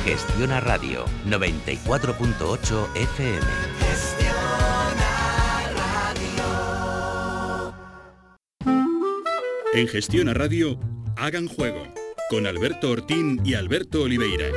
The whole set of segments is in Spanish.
Gestiona Radio 94.8 FM. En Gestiona Radio, Hagan Juego, con Alberto Ortín y Alberto Oliveira.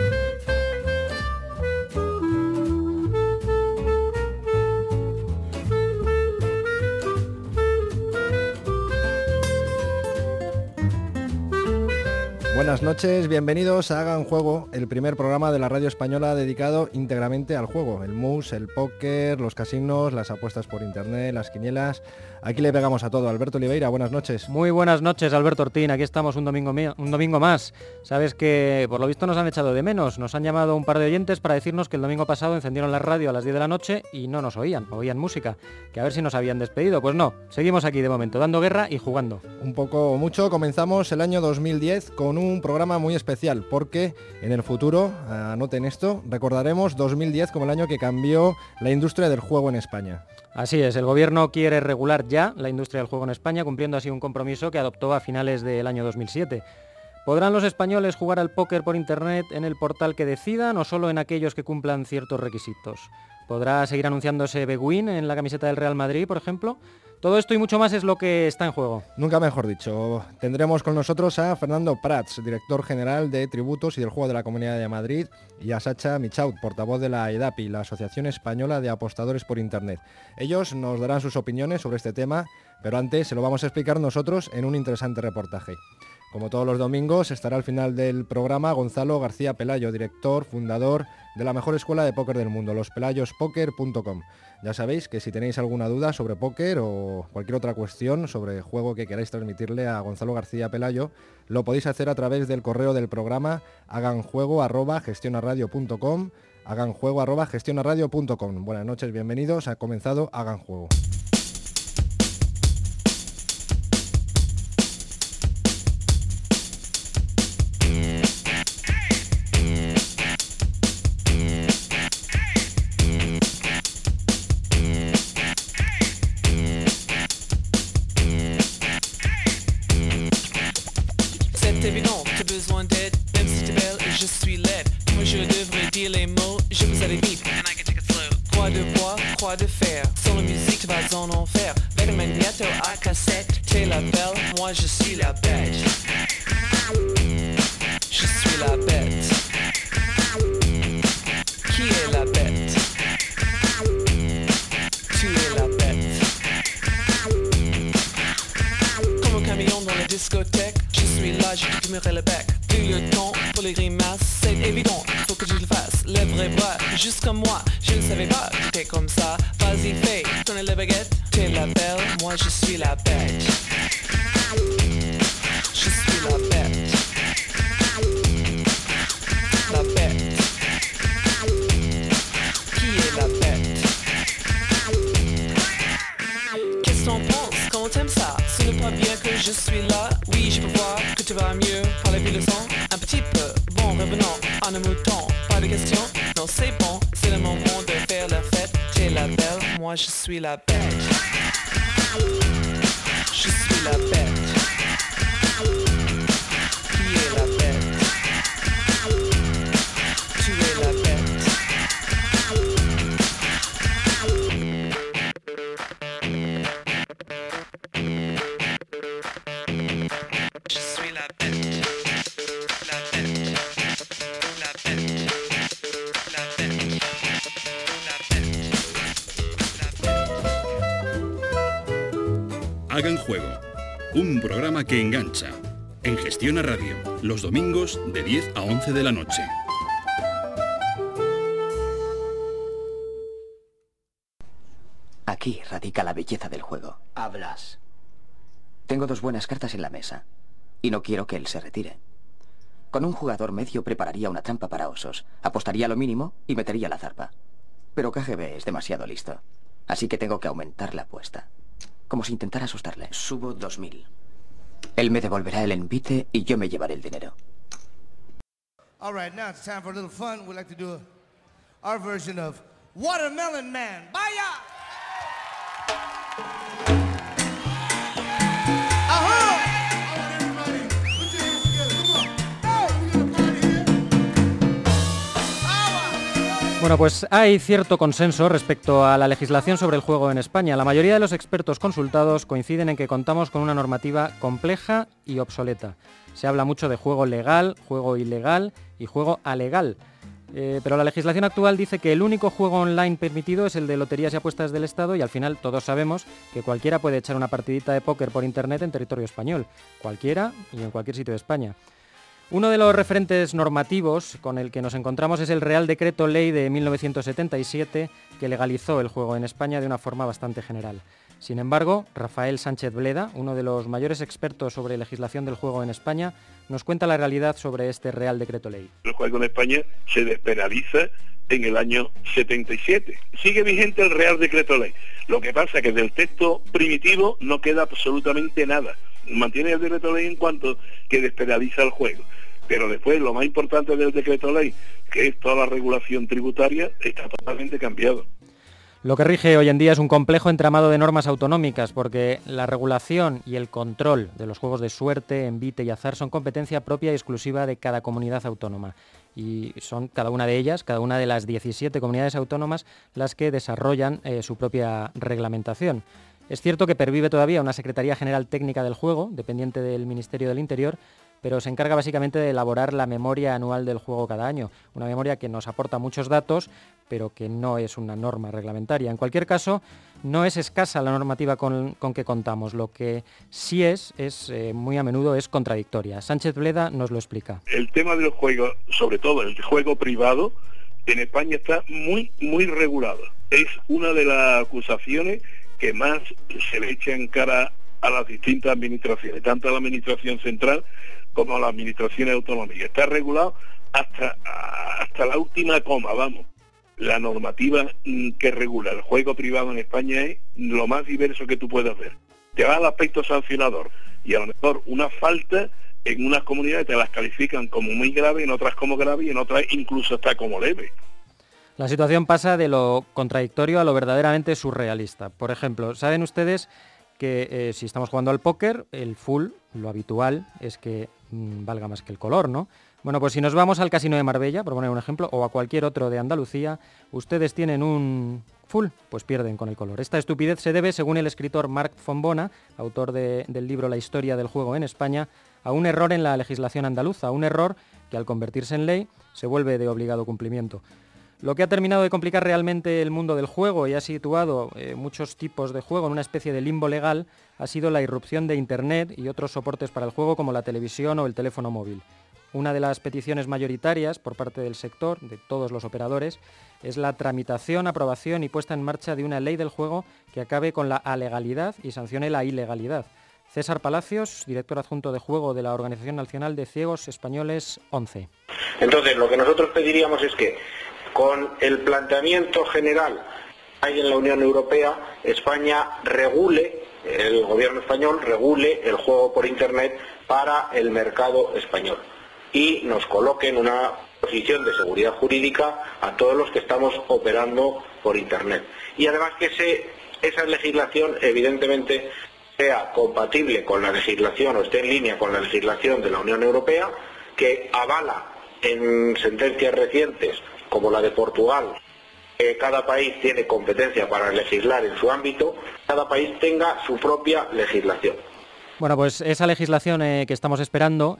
Buenas noches, bienvenidos a Hagan Juego, el primer programa de la radio española dedicado íntegramente al juego, el mus, el póker, los casinos, las apuestas por internet, las quinielas. Aquí le pegamos a todo. Alberto Oliveira, buenas noches. Muy buenas noches, Alberto Ortín, aquí estamos un domingo más. Sabes que por lo visto nos han echado de menos, nos han llamado un par de oyentes para decirnos que el domingo pasado encendieron la radio a las 10 de la noche y no nos oían música, que a ver si nos habían despedido. Pues no, seguimos aquí de momento, dando guerra y jugando. Un poco o mucho, comenzamos el año 2010 con un programa muy especial, porque en el futuro, anoten esto, recordaremos 2010 como el año que cambió la industria del juego en España. Así es, el gobierno quiere regular ya la industria del juego en España, cumpliendo así un compromiso que adoptó a finales del año 2007. ¿Podrán los españoles jugar al póker por internet en el portal que decidan o solo en aquellos que cumplan ciertos requisitos? ¿Podrá seguir anunciándose Bwin en la camiseta del Real Madrid, por ejemplo? Todo esto y mucho más es lo que está en juego. Nunca mejor dicho. Tendremos con nosotros a Fernando Prats, director general de Tributos y del Juego de la Comunidad de Madrid, y a Sacha Michaud, portavoz de la EDAPI, la Asociación Española de Apostadores por Internet. Ellos nos darán sus opiniones sobre este tema, pero antes se lo vamos a explicar nosotros en un interesante reportaje. Como todos los domingos, estará al final del programa Gonzalo García Pelayo, director, fundador de la mejor escuela de póker del mundo, lospelayospodker.com. Ya sabéis que si tenéis alguna duda sobre póker o cualquier otra cuestión sobre juego que queráis transmitirle a Gonzalo García Pelayo, lo podéis hacer a través del correo del programa haganjuego@gestionaradio.com, haganjuego@gestionaradio.com. Buenas noches, bienvenidos, ha comenzado Hagan Juego. De fer, solo musique, tu vas en enfer. Avec le magnéto à cassette, t'es la belle, moi je suis la bête. Je suis la bête. Qui est la bête? Tu es la bête. Comme un camion dans la discothèque, je suis là, je te fumerai le bec. Plus le temps pour les grimaces, c'est évident, faut que tu le fasses. Lève les bras, juste comme moi, je ne savais pas que t'es comme ça. Vas-y fais, tourne les baguettes, t'es la belle, moi je suis la bête. Je suis la bête. La bête. Qui est la bête? Qu'est-ce que t'en penses, comment t'aimes ça? Ce n'est pas bien que je suis là. Oui, je peux voir que tu vas mieux par les le sang. Un petit peu, bon revenons à nos moutons. Pas de questions, non c'est bon, c'est le moment de faire la fête. T'es la belle, moi je suis la bête. Je suis la bête. Qui est la bête? Tu es la bête. Je suis la bête. La bête. La bête. La bête. Hagan Juego, un programa que engancha. En Gestiona Radio, los domingos de 10 a 11 de la noche. Aquí radica la belleza del juego. Hablas. Tengo dos buenas cartas en la mesa y no quiero que él se retire. Con un jugador medio prepararía una trampa para osos, apostaría lo mínimo y metería la zarpa. Pero KGB es demasiado listo, así que tengo que aumentar la apuesta. Como si intentara asustarle. Subo 2000. Él me devolverá el envite y yo me llevaré el dinero. All right, now it's time for a little fun. We'd like to do our version of Watermelon Man. Vaya! Bueno, pues hay cierto consenso respecto a la legislación sobre el juego en España. La mayoría de los expertos consultados coinciden en que contamos con una normativa compleja y obsoleta. Se habla mucho de juego legal, juego ilegal y juego alegal. Pero la legislación actual dice que el único juego online permitido es el de loterías y apuestas del Estado y al final todos sabemos que cualquiera puede echar una partidita de póker por internet en territorio español. Cualquiera y en cualquier sitio de España. Uno de los referentes normativos con el que nos encontramos es el Real Decreto Ley de 1977 que legalizó el juego en España de una forma bastante general. Sin embargo, Rafael Sánchez Bleda, uno de los mayores expertos sobre legislación del juego en España, nos cuenta la realidad sobre este Real Decreto Ley. El juego en España se despenaliza en el año 77. Sigue vigente el Real Decreto Ley. Lo que pasa es que del texto primitivo no queda absolutamente nada. Mantiene el Decreto Ley en cuanto que despenaliza el juego. Pero después, lo más importante del Decreto Ley, que es toda la regulación tributaria, está totalmente cambiado. Lo que rige hoy en día es un complejo entramado de normas autonómicas, porque la regulación y el control de los juegos de suerte, envite y azar son competencia propia y exclusiva de cada comunidad autónoma. Y son cada una de ellas, cada una de las 17 comunidades autónomas, las que desarrollan su propia reglamentación. Es cierto que pervive todavía una Secretaría General Técnica del Juego, dependiente del Ministerio del Interior, pero se encarga básicamente de elaborar la memoria anual del juego cada año. Una memoria que nos aporta muchos datos, pero que no es una norma reglamentaria. En cualquier caso, no es escasa la normativa con que contamos. Lo que sí es muy a menudo es contradictoria. Sánchez Bleda nos lo explica. El tema del juego, sobre todo el juego privado, en España está muy, muy regulado. Es una de las acusaciones que más se le echa en cara a las distintas administraciones, tanto a la administración central como a las administraciones autonómicas. Está regulado hasta la última coma, vamos. La normativa que regula el juego privado en España es lo más diverso que tú puedas ver. Te va al aspecto sancionador y a lo mejor una falta en unas comunidades te las califican como muy grave, en otras como grave y en otras incluso hasta como leve. La situación pasa de lo contradictorio a lo verdaderamente surrealista. Por ejemplo, ¿saben ustedes que si estamos jugando al póker, el full, lo habitual, es que valga más que el color, ¿no? Bueno, pues si nos vamos al Casino de Marbella, por poner un ejemplo, o a cualquier otro de Andalucía, ustedes tienen un full, pues pierden con el color. Esta estupidez se debe, según el escritor Marc Fontbona, autor del libro La historia del juego en España, a un error en la legislación andaluza, un error que al convertirse en ley se vuelve de obligado cumplimiento. Lo que ha terminado de complicar realmente el mundo del juego y ha situado muchos tipos de juego en una especie de limbo legal ha sido la irrupción de Internet y otros soportes para el juego como la televisión o el teléfono móvil. Una de las peticiones mayoritarias por parte del sector, de todos los operadores, es la tramitación, aprobación y puesta en marcha de una ley del juego que acabe con la alegalidad y sancione la ilegalidad. César Palacios, director adjunto de juego de la Organización Nacional de Ciegos Españoles 11. Entonces, lo que nosotros pediríamos es que con el planteamiento general que hay en la Unión Europea, España regule, el gobierno español regule el juego por Internet para el mercado español y nos coloque en una posición de seguridad jurídica a todos los que estamos operando por Internet. Y además que esa legislación evidentemente sea compatible con la legislación o esté en línea con la legislación de la Unión Europea, que avala en sentencias recientes como la de Portugal, que cada país tiene competencia para legislar en su ámbito, cada país tenga su propia legislación. Bueno, pues esa legislación que estamos esperando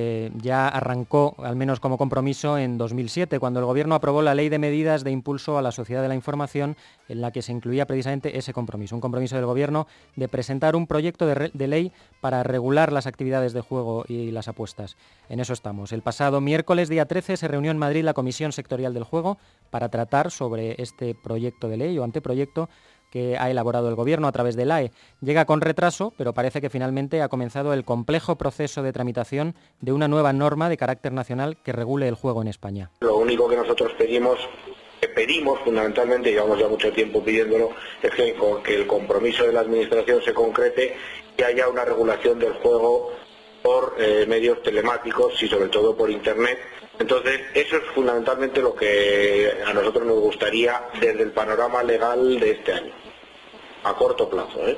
ya arrancó, al menos como compromiso, en 2007, cuando el Gobierno aprobó la Ley de Medidas de Impulso a la Sociedad de la Información, en la que se incluía precisamente ese compromiso, un compromiso del Gobierno de presentar un proyecto de ley para regular las actividades de juego y las apuestas. En eso estamos. El pasado miércoles, día 13, se reunió en Madrid la Comisión Sectorial del Juego para tratar sobre este proyecto de ley o anteproyecto que ha elaborado el Gobierno a través del AE. Llega con retraso, pero parece que finalmente ha comenzado el complejo proceso de tramitación de una nueva norma de carácter nacional que regule el juego en España. Lo único que nosotros pedimos fundamentalmente, llevamos ya mucho tiempo pidiéndolo, es que el compromiso de la Administración se concrete y haya una regulación del juego por medios telemáticos y sobre todo por Internet. Entonces, eso es fundamentalmente lo que a nosotros nos gustaría desde el panorama legal de este año, a corto plazo,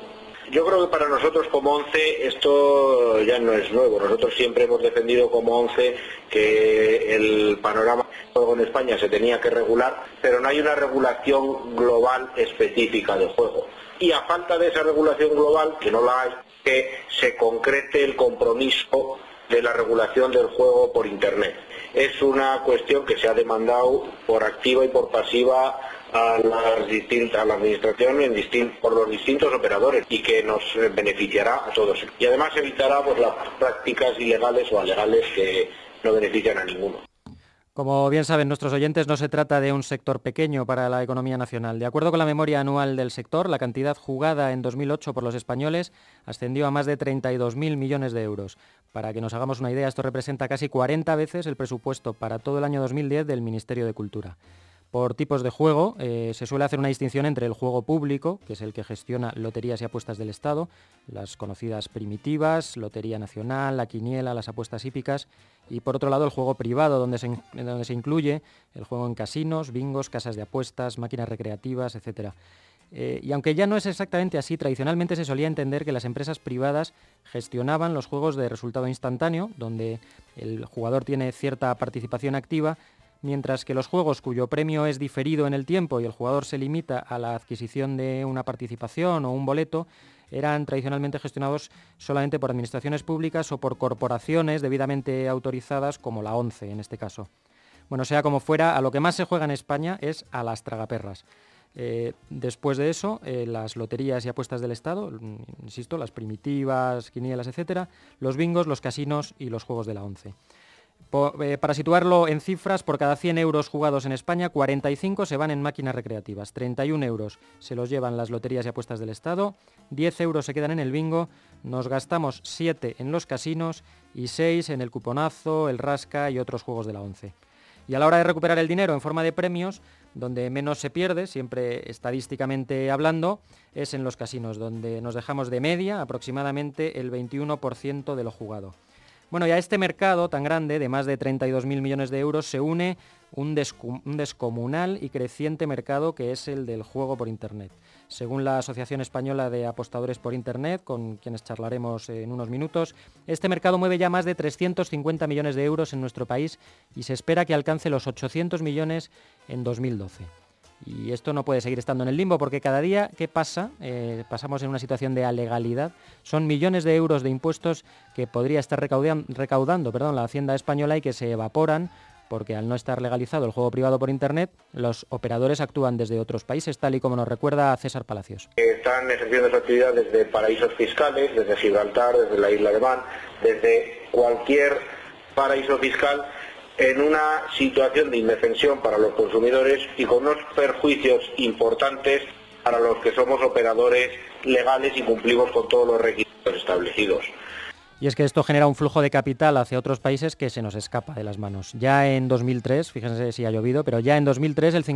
Yo creo que para nosotros como ONCE esto ya no es nuevo. Nosotros siempre hemos defendido como ONCE que el panorama del juego en España se tenía que regular, pero no hay una regulación global específica del juego. Y a falta de esa regulación global, que no la hay, que se concrete el compromiso de la regulación del juego por Internet. Es una cuestión que se ha demandado por activa y por pasiva a la administración por los distintos operadores y que nos beneficiará a todos. Y además evitará pues, las prácticas ilegales o alegales que no benefician a ninguno. Como bien saben nuestros oyentes, no se trata de un sector pequeño para la economía nacional. De acuerdo con la memoria anual del sector, la cantidad jugada en 2008 por los españoles ascendió a más de 32.000 millones de euros. Para que nos hagamos una idea, esto representa casi 40 veces el presupuesto para todo el año 2010 del Ministerio de Cultura. Por tipos de juego, se suele hacer una distinción entre el juego público, que es el que gestiona loterías y apuestas del Estado, las conocidas primitivas, Lotería Nacional, la quiniela, las apuestas hípicas, y por otro lado el juego privado, donde se incluye el juego en casinos, bingos, casas de apuestas, máquinas recreativas, etc. Y aunque ya no es exactamente así, tradicionalmente se solía entender que las empresas privadas gestionaban los juegos de resultado instantáneo, donde el jugador tiene cierta participación activa, mientras que los juegos cuyo premio es diferido en el tiempo y el jugador se limita a la adquisición de una participación o un boleto, eran tradicionalmente gestionados solamente por administraciones públicas o por corporaciones debidamente autorizadas, como la ONCE en este caso. Bueno, sea como fuera, a lo que más se juega en España es a las tragaperras. Después de eso, las loterías y apuestas del Estado, insisto, las primitivas, quinielas, etcétera, los bingos, los casinos y los juegos de la ONCE. Para situarlo en cifras, por cada 100 euros jugados en España, 45 se van en máquinas recreativas, 31 euros se los llevan las loterías y apuestas del Estado, 10 euros se quedan en el bingo, nos gastamos 7 en los casinos y 6 en el cuponazo, el rasca y otros juegos de la ONCE. Y a la hora de recuperar el dinero en forma de premios, donde menos se pierde, siempre estadísticamente hablando, es en los casinos, donde nos dejamos de media aproximadamente el 21% de lo jugado. Bueno, y a este mercado tan grande, de más de 32.000 millones de euros, se une un descomunal y creciente mercado que es el del juego por Internet. Según la Asociación Española de Apostadores por Internet, con quienes charlaremos en unos minutos, este mercado mueve ya más de 350 millones de euros en nuestro país y se espera que alcance los 800 millones en 2012. Y esto no puede seguir estando en el limbo porque cada día que pasa, pasamos en una situación de alegalidad, son millones de euros de impuestos que podría estar recaudando la Hacienda española y que se evaporan porque al no estar legalizado el juego privado por Internet, los operadores actúan desde otros países, tal y como nos recuerda César Palacios. Están ejerciendo su actividad desde paraísos fiscales, desde Gibraltar, desde la isla de Man, desde cualquier paraíso fiscal, en una situación de indefensión para los consumidores y con unos perjuicios importantes para los que somos operadores legales y cumplimos con todos los requisitos establecidos. Y es que esto genera un flujo de capital hacia otros países que se nos escapa de las manos. Ya en 2003, fíjense si ha llovido, pero ya en 2003 el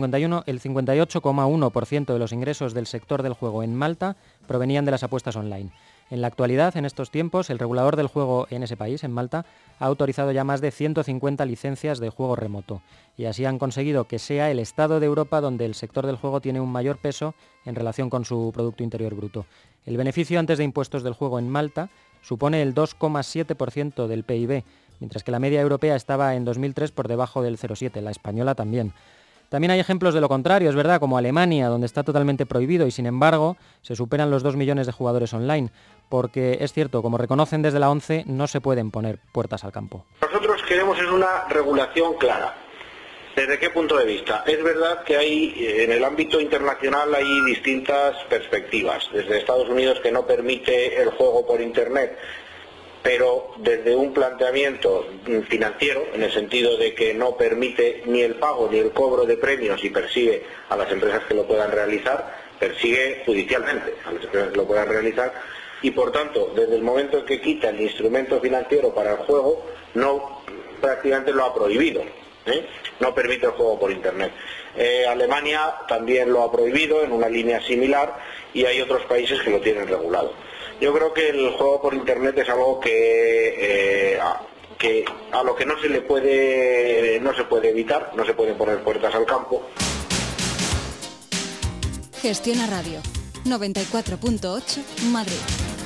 58,1% de los ingresos del sector del juego en Malta provenían de las apuestas online. En la actualidad, en estos tiempos, el regulador del juego en ese país, en Malta, ha autorizado ya más de 150 licencias de juego remoto. Y así han conseguido que sea el Estado de Europa donde el sector del juego tiene un mayor peso en relación con su Producto Interior Bruto. El beneficio antes de impuestos del juego en Malta supone el 2,7% del PIB, mientras que la media europea estaba en 2003 por debajo del 0,7%, la española también. También hay ejemplos de lo contrario, es verdad, como Alemania, donde está totalmente prohibido y sin embargo se superan los 2 millones de jugadores online, porque es cierto, como reconocen desde la ONCE, no se pueden poner puertas al campo. Nosotros queremos es una regulación clara. ¿Desde qué punto de vista? Es verdad que en el ámbito internacional hay distintas perspectivas. Desde Estados Unidos, que no permite el juego por Internet, pero desde un planteamiento financiero, en el sentido de que no permite ni el pago ni el cobro de premios y persigue a las empresas que lo puedan realizar, persigue judicialmente a las empresas que lo puedan realizar, y por tanto, desde el momento en que quita el instrumento financiero para el juego, prácticamente lo ha prohibido. No permite el juego por Internet. Alemania también lo ha prohibido en una línea similar y hay otros países que lo tienen regulado. Yo creo que el juego por Internet es algo que a lo que no se puede evitar, no se pueden poner puertas al campo. Gestiona Radio, 94.8 Madrid.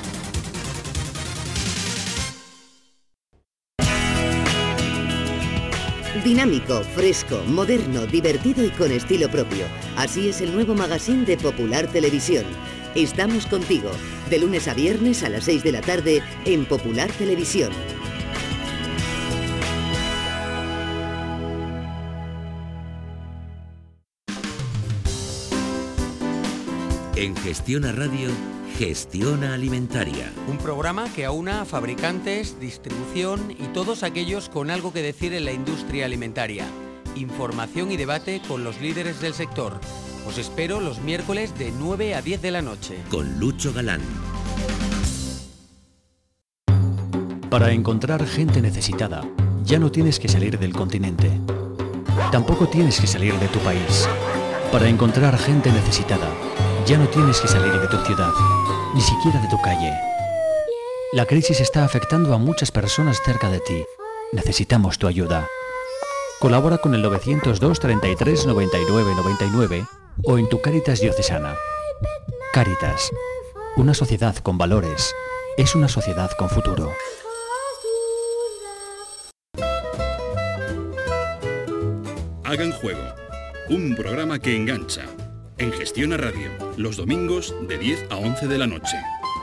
Dinámico, fresco, moderno, divertido y con estilo propio. Así es el nuevo magazine de Popular Televisión. Estamos contigo, de lunes a viernes a las 6 de la tarde en Popular Televisión. En Gestiona Radio, Gestiona Alimentaria. Un programa que aúna a fabricantes, distribución y todos aquellos con algo que decir en la industria alimentaria. Información y debate con los líderes del sector. Os espero los miércoles de 9 a 10 de la noche. Con Lucho Galán. Para encontrar gente necesitada, ya no tienes que salir del continente. Tampoco tienes que salir de tu país. Para encontrar gente necesitada, ya no tienes que salir de tu ciudad, ni siquiera de tu calle. La crisis está afectando a muchas personas cerca de ti. Necesitamos tu ayuda. Colabora con el 902 33 99 99 o en tu Cáritas diocesana. Cáritas, una sociedad con valores, es una sociedad con futuro. Hagan Juego, un programa que engancha. En Gestiona Radio, los domingos de 10 a 11 de la noche.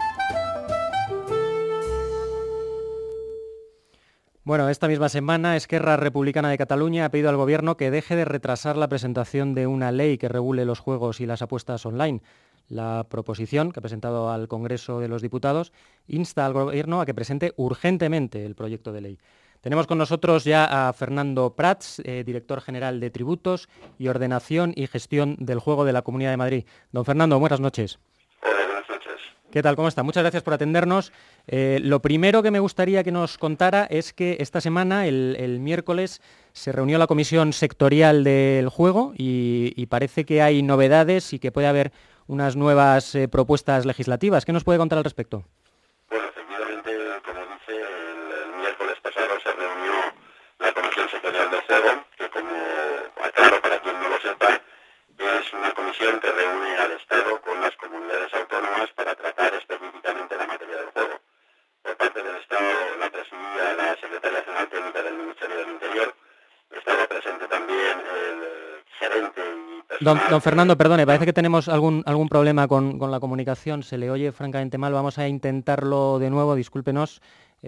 Bueno, esta misma semana Esquerra Republicana de Cataluña ha pedido al Gobierno que deje de retrasar la presentación de una ley que regule los juegos y las apuestas online. La proposición que ha presentado al Congreso de los Diputados insta al Gobierno a que presente urgentemente el proyecto de ley. Tenemos con nosotros ya a Fernando Prats, director general de Tributos y Ordenación y Gestión del Juego de la Comunidad de Madrid. Don Fernando, buenas noches. Buenas noches. ¿Qué tal? ¿Cómo está? Muchas gracias por atendernos. Lo primero que me gustaría que nos contara es que esta semana, el miércoles, se reunió la Comisión Sectorial del Juego y parece que hay novedades y que puede haber unas nuevas propuestas legislativas. ¿Qué nos puede contar al respecto? Bueno, efectivamente, como dice, el miércoles pasado se reunió la Comisión Sectorial del Juego, que como aclaro para quien no lo sepa, es una comisión que reúne al Estado con las comunidades autónomas para tratar específicamente la materia del juego. Por parte del Estado la presidía la Secretaria General Técnica del Ministerio del Interior, estaba presente también el gerente y personal. Don Fernando, perdone, parece que tenemos algún problema con la comunicación, se le oye francamente mal, vamos a intentarlo de nuevo, discúlpenos.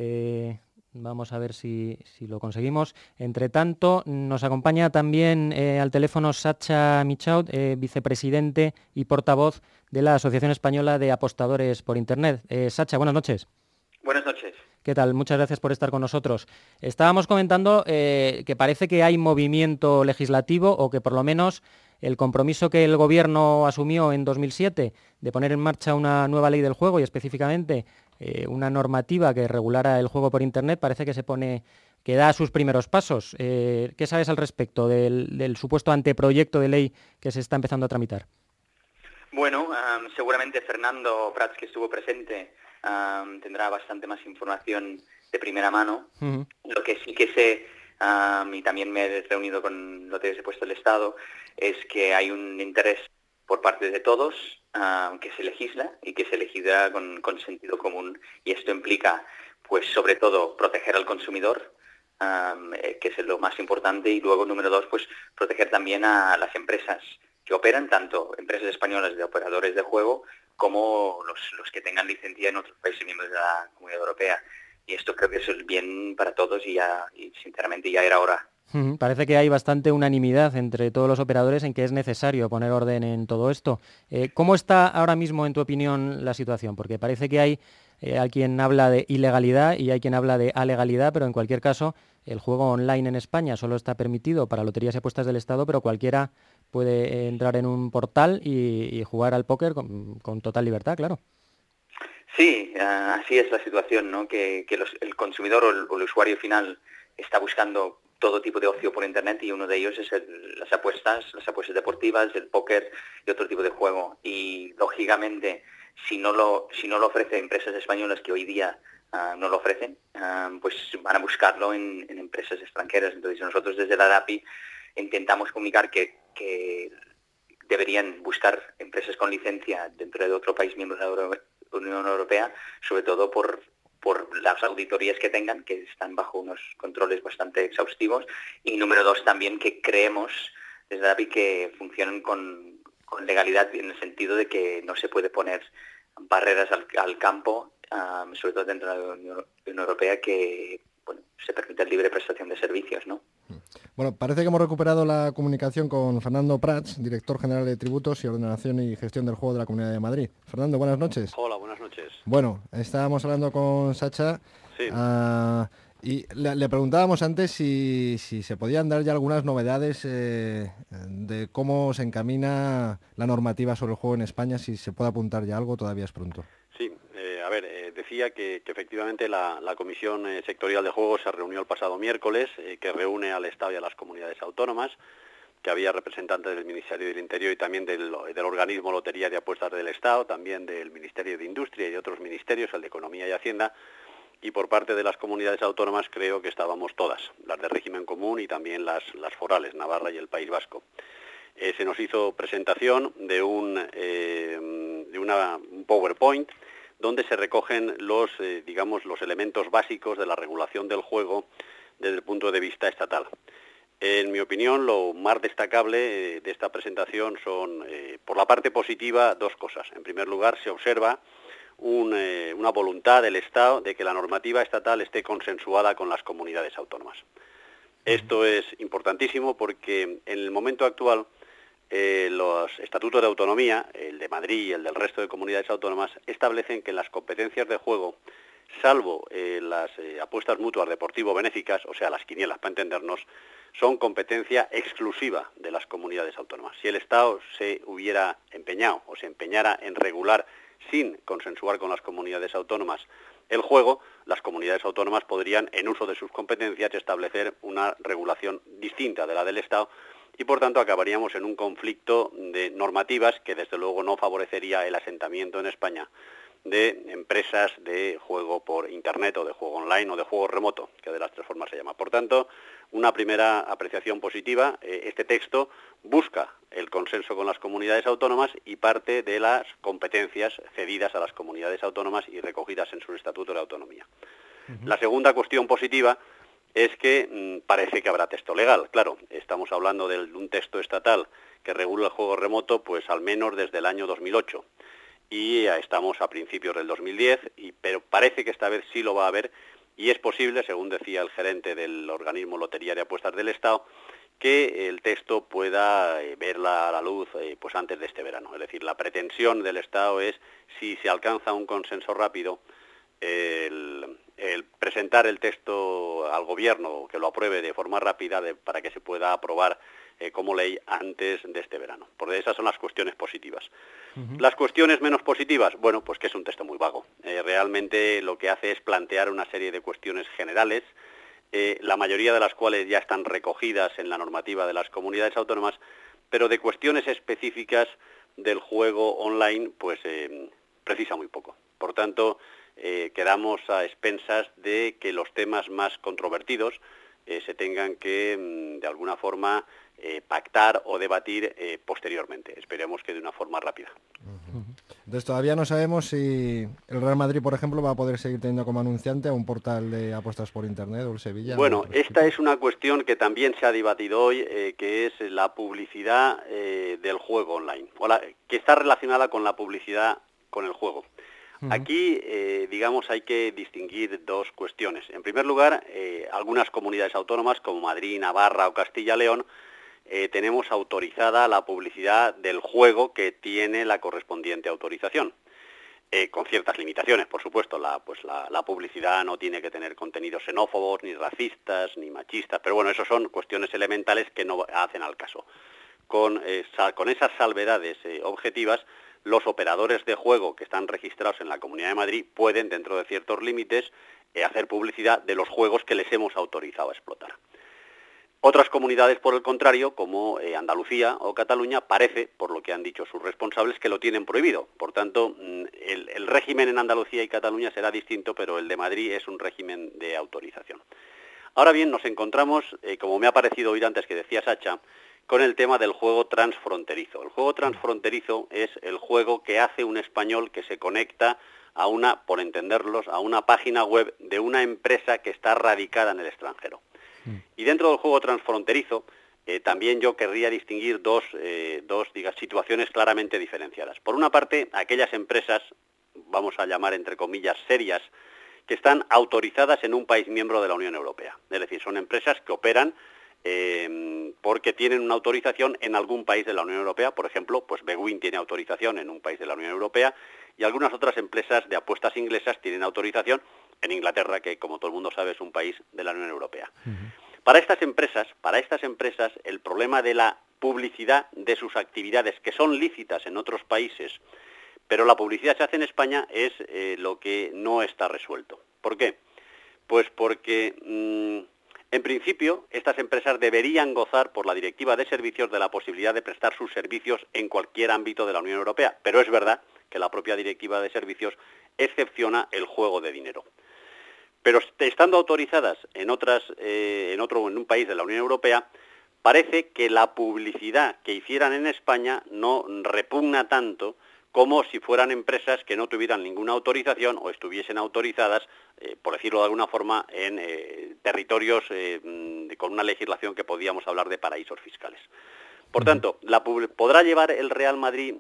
Vamos a ver si lo conseguimos. Entre tanto, nos acompaña también al teléfono Sacha Michaud, vicepresidente y portavoz de la Asociación Española de Apostadores por Internet. Sacha, buenas noches. Buenas noches. ¿Qué tal? Muchas gracias por estar con nosotros. Estábamos comentando que parece que hay movimiento legislativo o que por lo menos el compromiso que el Gobierno asumió en 2007 de poner en marcha una nueva ley del juego y específicamente una normativa que regulara el juego por Internet parece que da sus primeros pasos. ¿Qué sabes al respecto del supuesto anteproyecto de ley que se está empezando a tramitar? Bueno, seguramente Fernando Prats, que estuvo presente, tendrá bastante más información de primera mano. Uh-huh. Lo que sí que sé, y también me he reunido con lo que se ha puesto el Estado, es que hay un interés por parte de todos que se legisla y que se legisla con sentido común, y esto implica, pues sobre todo, proteger al consumidor, que es lo más importante, y luego, número 2, pues proteger también a las empresas que operan, tanto empresas españolas de operadores de juego como los que tengan licencia en otros países miembros de la Comunidad Europea. Y esto creo que eso es bien para todos y sinceramente ya era hora. Parece que hay bastante unanimidad entre todos los operadores en que es necesario poner orden en todo esto. ¿Cómo está ahora mismo, en tu opinión, la situación? Porque parece que hay quien habla de ilegalidad y hay quien habla de alegalidad, pero en cualquier caso el juego online en España solo está permitido para loterías y apuestas del Estado, pero cualquiera puede entrar en un portal y jugar al póker con total libertad, claro. Sí, así es la situación, ¿no? Que el consumidor o el usuario final está buscando todo tipo de ocio por Internet, y uno de ellos es las apuestas deportivas, el póker y otro tipo de juego. Y lógicamente, si no lo ofrecen empresas españolas que hoy día no lo ofrecen, pues van a buscarlo en empresas extranjeras. Entonces nosotros desde la ADAPI intentamos comunicar que deberían buscar empresas con licencia dentro de otro país miembro de la Unión Europea, sobre todo por las auditorías que tengan, que están bajo unos controles bastante exhaustivos, y número 2 también que creemos desde API que funcionen con legalidad, en el sentido de que no se puede poner barreras al campo, sobre todo dentro de la Unión Europea, que se permite la libre prestación de servicios, ¿no? Bueno, parece que hemos recuperado la comunicación con Fernando Prats, director general de Tributos y Ordenación y Gestión del Juego de la Comunidad de Madrid. Fernando, buenas noches. Hola, buenas noches. Bueno, estábamos hablando con Sacha. Sí. Y le preguntábamos antes si se podían dar ya algunas novedades de cómo se encamina la normativa sobre el juego en España, si se puede apuntar ya algo, todavía es pronto. Sí, decía que efectivamente la Comisión Sectorial de Juegos se reunió el pasado miércoles, que reúne al Estado y a las comunidades autónomas, que había representantes del Ministerio del Interior y también del organismo Lotería de Apuestas del Estado, también del Ministerio de Industria y de otros ministerios, el de Economía y Hacienda, y por parte de las comunidades autónomas creo que estábamos todas, las de régimen común y también las forales, Navarra y el País Vasco. Se nos hizo presentación de un PowerPoint donde se recogen los elementos básicos de la regulación del juego desde el punto de vista estatal. En mi opinión, lo más destacable de esta presentación son, por la parte positiva, dos cosas. En primer lugar, se observa una voluntad del Estado de que la normativa estatal esté consensuada con las comunidades autónomas. Esto es importantísimo porque en el momento actual los estatutos de autonomía, el de Madrid y el del resto de comunidades autónomas, establecen que las competencias de juego, salvo las apuestas mutuas deportivo-benéficas, o sea, las quinielas para entendernos, son competencia exclusiva de las comunidades autónomas. Si el Estado se hubiera empeñado o se empeñara en regular sin consensuar con las comunidades autónomas el juego, las comunidades autónomas podrían, en uso de sus competencias, establecer una regulación distinta de la del Estado y, por tanto, acabaríamos en un conflicto de normativas que, desde luego, no favorecería el asentamiento en España de empresas de juego por Internet o de juego online o de juego remoto, que de las tres formas se llama. Por tanto, una primera apreciación positiva, este texto busca el consenso con las comunidades autónomas y parte de las competencias cedidas a las comunidades autónomas y recogidas en su Estatuto de Autonomía. La segunda cuestión positiva es que parece que habrá texto legal. Claro, estamos hablando de un texto estatal que regula el juego remoto, pues al menos desde el año 2008. Y estamos a principios del 2010, pero parece que esta vez sí lo va a haber y es posible, según decía el gerente del organismo Lotería de Apuestas del Estado, que el texto pueda verla a la luz pues antes de este verano. Es decir, la pretensión del Estado es, si se alcanza un consenso rápido, el presentar el texto al Gobierno, que lo apruebe de forma rápida para que se pueda aprobar como ley antes de este verano. Por esas son las cuestiones positivas. Las cuestiones menos positivas, bueno, pues que es un texto muy vago. Realmente lo que hace es plantear una serie de cuestiones generales, la mayoría de las cuales ya están recogidas en la normativa de las comunidades autónomas, pero de cuestiones específicas del juego online, pues precisa muy poco. Por tanto, quedamos a expensas de que los temas más controvertidos se tengan que, de alguna forma, pactar o debatir posteriormente. Esperemos que de una forma rápida. Entonces todavía no sabemos si el Real Madrid, por ejemplo, va a poder seguir teniendo como anunciante a un portal de apuestas por Internet o el Sevilla. Bueno, esta es una cuestión que también se ha debatido hoy, que es la publicidad del juego online, que está relacionada con la publicidad con el juego. Aquí, hay que distinguir dos cuestiones. En primer lugar, algunas comunidades autónomas como Madrid, Navarra o Castilla-León tenemos autorizada la publicidad del juego que tiene la correspondiente autorización, con ciertas limitaciones, por supuesto. La publicidad no tiene que tener contenidos xenófobos, ni racistas, ni machistas, pero bueno, eso son cuestiones elementales que no hacen al caso. Con esas salvedades objetivas, los operadores de juego que están registrados en la Comunidad de Madrid pueden, dentro de ciertos límites, hacer publicidad de los juegos que les hemos autorizado a explotar. Otras comunidades, por el contrario, como Andalucía o Cataluña, parece, por lo que han dicho sus responsables, que lo tienen prohibido. Por tanto, el régimen en Andalucía y Cataluña será distinto, pero el de Madrid es un régimen de autorización. Ahora bien, nos encontramos, como me ha parecido oír antes que decía Sacha, con el tema del juego transfronterizo. El juego transfronterizo es el juego que hace un español que se conecta a una, por entenderlos, a una página web de una empresa que está radicada en el extranjero. Y dentro del juego transfronterizo, también yo querría distinguir dos situaciones claramente diferenciadas. Por una parte, aquellas empresas, vamos a llamar entre comillas serias, que están autorizadas en un país miembro de la Unión Europea. Es decir, son empresas que operan porque tienen una autorización en algún país de la Unión Europea. Por ejemplo, pues Bwin tiene autorización en un país de la Unión Europea y algunas otras empresas de apuestas inglesas tienen autorización en Inglaterra, que como todo el mundo sabe es un país de la Unión Europea. Para estas empresas, el problema de la publicidad de sus actividades, que son lícitas en otros países, pero la publicidad se hace en España, es lo que no está resuelto. ¿Por qué? Pues porque, en principio, estas empresas deberían gozar por la Directiva de Servicios de la posibilidad de prestar sus servicios en cualquier ámbito de la Un Europea, pero es verdad que la propia Directiva de Servicios excepciona el juego de dinero. Pero estando autorizadas en un país de la Unión Europea, parece que la publicidad que hicieran en España no repugna tanto como si fueran empresas que no tuvieran ninguna autorización o estuviesen autorizadas, por decirlo de alguna forma, en territorios con una legislación que podíamos hablar de paraísos fiscales. Por tanto, ¿podrá llevar el Real Madrid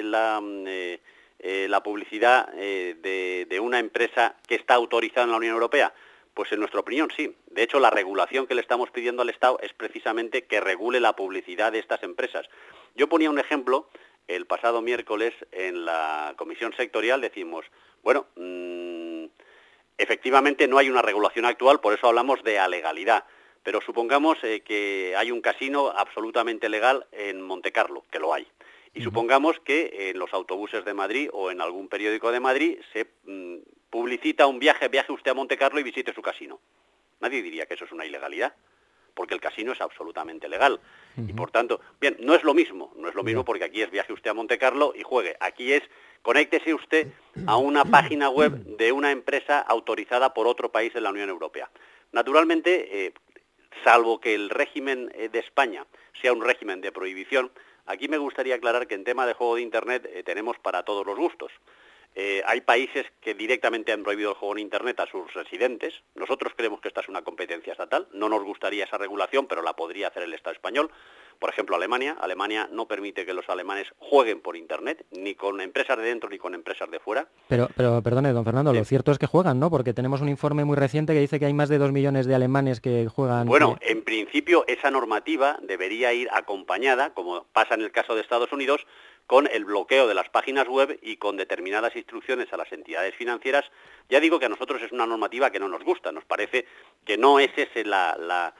la publicidad de una empresa que está autorizada en la Unión Europea? Pues en nuestra opinión sí. De hecho, la regulación que le estamos pidiendo al Estado es precisamente que regule la publicidad de estas empresas. Yo ponía un ejemplo. El pasado miércoles en la comisión sectorial decimos, bueno, efectivamente no hay una regulación actual, por eso hablamos de alegalidad, pero supongamos que hay un casino absolutamente legal en Montecarlo, que lo hay, y supongamos que en los autobuses de Madrid o en algún periódico de Madrid se publicita un viaje usted a Montecarlo y visite su casino. Nadie diría que eso es una ilegalidad, porque el casino es absolutamente legal. Y por tanto, bien, no es lo mismo porque aquí es viaje usted a Montecarlo y juegue. Aquí es conéctese usted a una página web de una empresa autorizada por otro país de la Unión Europea. Naturalmente, salvo que el régimen de España sea un régimen de prohibición, aquí me gustaría aclarar que en tema de juego de Internet tenemos para todos los gustos. Hay países que directamente han prohibido el juego en Internet a sus residentes. Nosotros creemos que esta es una competencia estatal. No nos gustaría esa regulación, pero la podría hacer el Estado español. Por ejemplo, Alemania. Alemania no permite que los alemanes jueguen por Internet, ni con empresas de dentro ni con empresas de fuera. Pero perdone, don Fernando, lo cierto es que juegan, ¿no? Porque tenemos un informe muy reciente que dice que hay más de 2 millones de alemanes que juegan. Bueno, en principio esa normativa debería ir acompañada, como pasa en el caso de Estados Unidos, con el bloqueo de las páginas web y con determinadas instrucciones a las entidades financieras. Ya digo que a nosotros es una normativa que no nos gusta, nos parece que no es ese la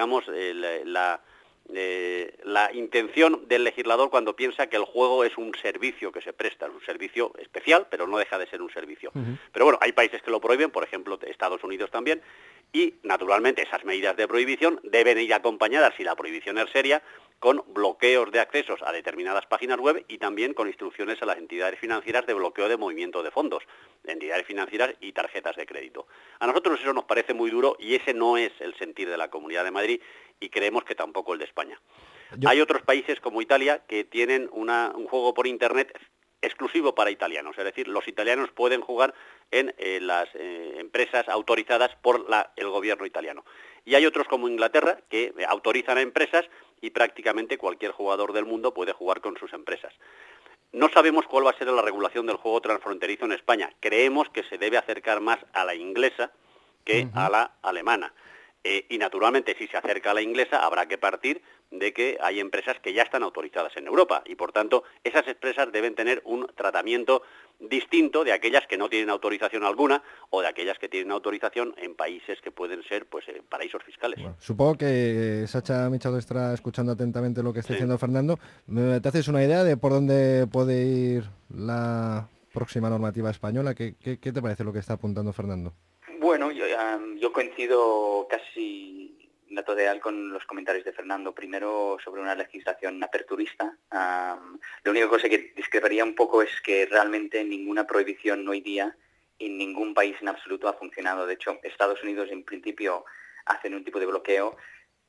intención del legislador cuando piensa que el juego es un servicio que se presta, es un servicio especial, pero no deja de ser un servicio. Pero bueno, hay países que lo prohíben, por ejemplo Estados Unidos también, y naturalmente esas medidas de prohibición deben ir acompañadas, si la prohibición es seria, con bloqueos de accesos a determinadas páginas web y también con instrucciones a las entidades financieras de bloqueo de movimiento de fondos, de entidades financieras y tarjetas de crédito. A nosotros eso nos parece muy duro y ese no es el sentir de la Comunidad de Madrid y creemos que tampoco el de España. Hay otros países como Italia que tienen un juego por Internet exclusivo para italianos, es decir, los italianos pueden jugar en las empresas autorizadas por el gobierno italiano. Y hay otros como Inglaterra que autorizan a empresas y prácticamente cualquier jugador del mundo puede jugar con sus empresas. No sabemos cuál va a ser la regulación del juego transfronterizo en España. Creemos que se debe acercar más a la inglesa que a la alemana. Y naturalmente, si se acerca a la inglesa, habrá que partir de que hay empresas que ya están autorizadas en Europa y, por tanto, esas empresas deben tener un tratamiento distinto de aquellas que no tienen autorización alguna o de aquellas que tienen autorización en países que pueden ser paraísos fiscales. Bueno, supongo que Sacha Michaud está escuchando atentamente lo que está diciendo Fernando. ¿Te haces una idea de por dónde puede ir la próxima normativa española? ¿Qué te parece lo que está apuntando Fernando? Bueno, yo coincido casi natodeal con los comentarios de Fernando. Primero, sobre una legislación aperturista. La única cosa que discreparía un poco es que realmente ninguna prohibición hoy día en ningún país en absoluto ha funcionado. De hecho, Estados Unidos en principio hacen un tipo de bloqueo,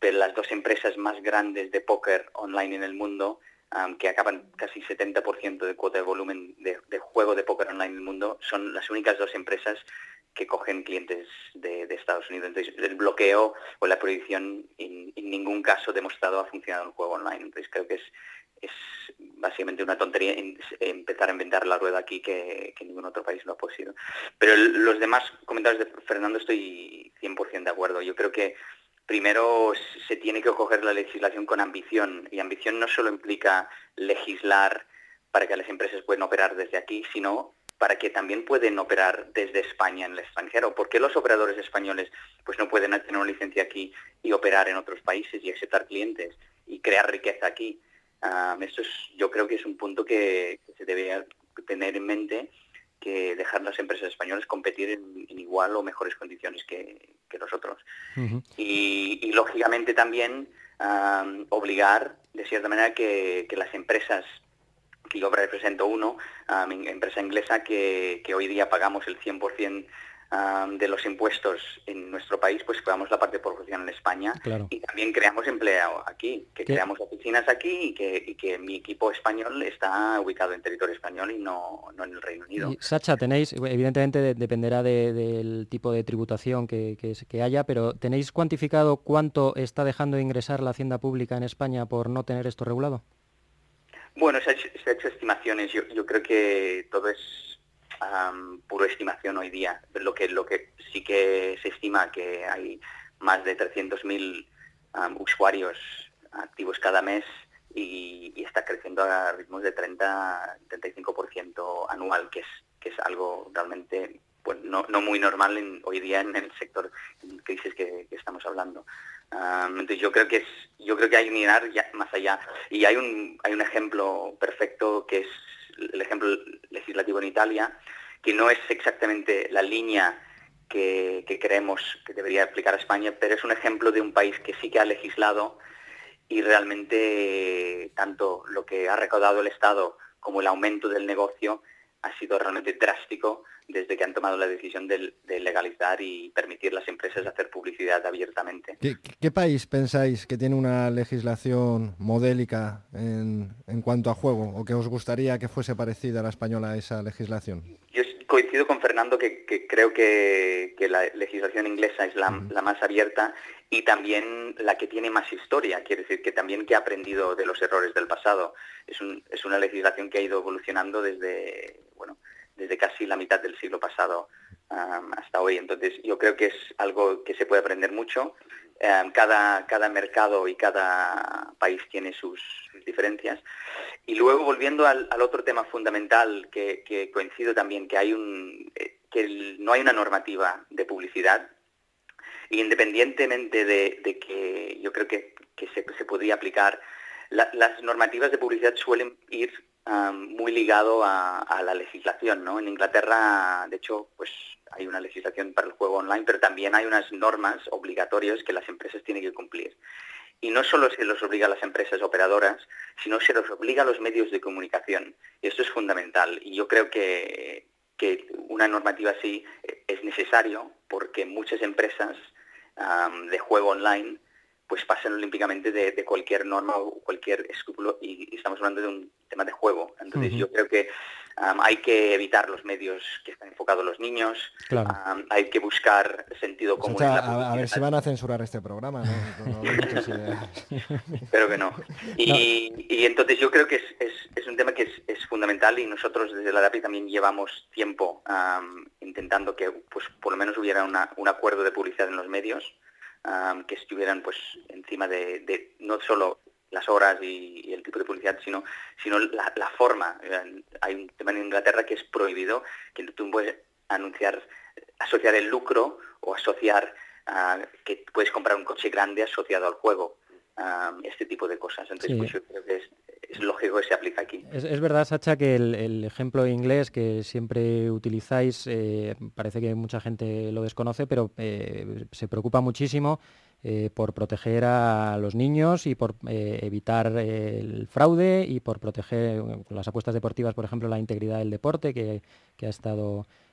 pero las dos empresas más grandes de póker online en el mundo, que acaban casi 70% de cuota de volumen de juego de póker online en el mundo, son las únicas dos empresas que cogen clientes de Estados Unidos. Entonces, el bloqueo o la prohibición en ningún caso demostrado ha funcionado en el juego online. Entonces, creo que es básicamente una tontería empezar a inventar la rueda aquí, que ningún otro país lo ha posible. Pero los demás comentarios de Fernando estoy 100% de acuerdo. Yo creo que primero se tiene que coger la legislación con ambición, y ambición no solo implica legislar para que las empresas puedan operar desde aquí, sino para que también pueden operar desde España en el extranjero. ¿Por qué los operadores españoles pues no pueden tener una licencia aquí y operar en otros países y aceptar clientes y crear riqueza aquí? Esto yo creo que es un punto que se debe tener en mente, que dejar las empresas españolas competir en igual o mejores condiciones que los otros. Uh-huh. Y lógicamente también obligar, de cierta manera, que las empresas, que yo represento mi empresa inglesa, que hoy día pagamos el 100% de los impuestos en nuestro país, pues pagamos la parte proporcional en España. Claro. Y también creamos empleo aquí, que creamos oficinas aquí y que mi equipo español está ubicado en territorio español y no en el Reino Unido. Y, Sacha, tenéis, evidentemente dependerá del tipo de tributación que haya, pero ¿tenéis cuantificado cuánto está dejando de ingresar la Hacienda Pública en España por no tener esto regulado? Bueno, se ha hecho estimaciones. Yo creo que todo es pura estimación hoy día. Lo que sí que se estima, que hay más de 300.000 usuarios activos cada mes y está creciendo a ritmos de 30-35% anual, que es algo realmente pues no muy normal hoy día en el sector en crisis que estamos hablando. Entonces yo creo que hay que mirar más allá, y hay un ejemplo perfecto, que es el ejemplo legislativo en Italia, que no es exactamente la línea que creemos que debería aplicar a España, pero es un ejemplo de un país que sí que ha legislado, y realmente tanto lo que ha recaudado el Estado como el aumento del negocio ha sido realmente drástico desde que han tomado la decisión de legalizar y permitir a las empresas hacer publicidad abiertamente. ¿Qué país pensáis que tiene una legislación modélica en cuanto a juego, o que os gustaría que fuese parecida a la española esa legislación? Yo coincido con Fernando que creo que la legislación inglesa es la más abierta y también la que tiene más historia. Quiere decir que también que ha aprendido de los errores del pasado. Es una legislación que ha ido evolucionando desde casi la mitad del siglo pasado hasta hoy. Entonces yo creo que es algo que se puede aprender mucho. Cada mercado y cada país tiene sus diferencias. Y luego, volviendo al otro tema fundamental, que coincido también, que no hay una normativa de publicidad, y independientemente de que yo creo que se podría aplicar, las normativas de publicidad suelen ir muy ligado a la legislación, ¿no? En Inglaterra, de hecho, pues hay una legislación para el juego online, pero también hay unas normas obligatorias que las empresas tienen que cumplir. Y no solo se los obliga a las empresas operadoras, sino se los obliga a los medios de comunicación. Y esto es fundamental. Y yo creo que una normativa así es necesario, porque muchas empresas de juego online pues pasan olímpicamente de cualquier norma o cualquier escrúpulo, y estamos hablando de un tema de juego. Entonces yo creo que hay que evitar los medios que están enfocados a los niños. Claro. Hay que buscar sentido común. Sacha, a ver si van a censurar este programa, ¿no? Espero que no. Y entonces yo creo que es un tema que es fundamental, y nosotros desde la DAPI también llevamos tiempo intentando que pues por lo menos hubiera un acuerdo de publicidad en los medios, que estuvieran pues encima de no solo las horas y el tipo de publicidad, sino la forma. Hay un tema en Inglaterra que es prohibido, que tú puedes asociar el lucro o asociar que puedes comprar un coche grande asociado al juego, este tipo de cosas. Entonces Sí. pues yo creo que es lógico que se aplica aquí. Es verdad, Sacha, que el ejemplo inglés que siempre utilizáis, parece que mucha gente lo desconoce, pero se preocupa muchísimo por proteger a los niños y por evitar el fraude y por proteger con las apuestas deportivas, por ejemplo, la integridad del deporte, que ha estado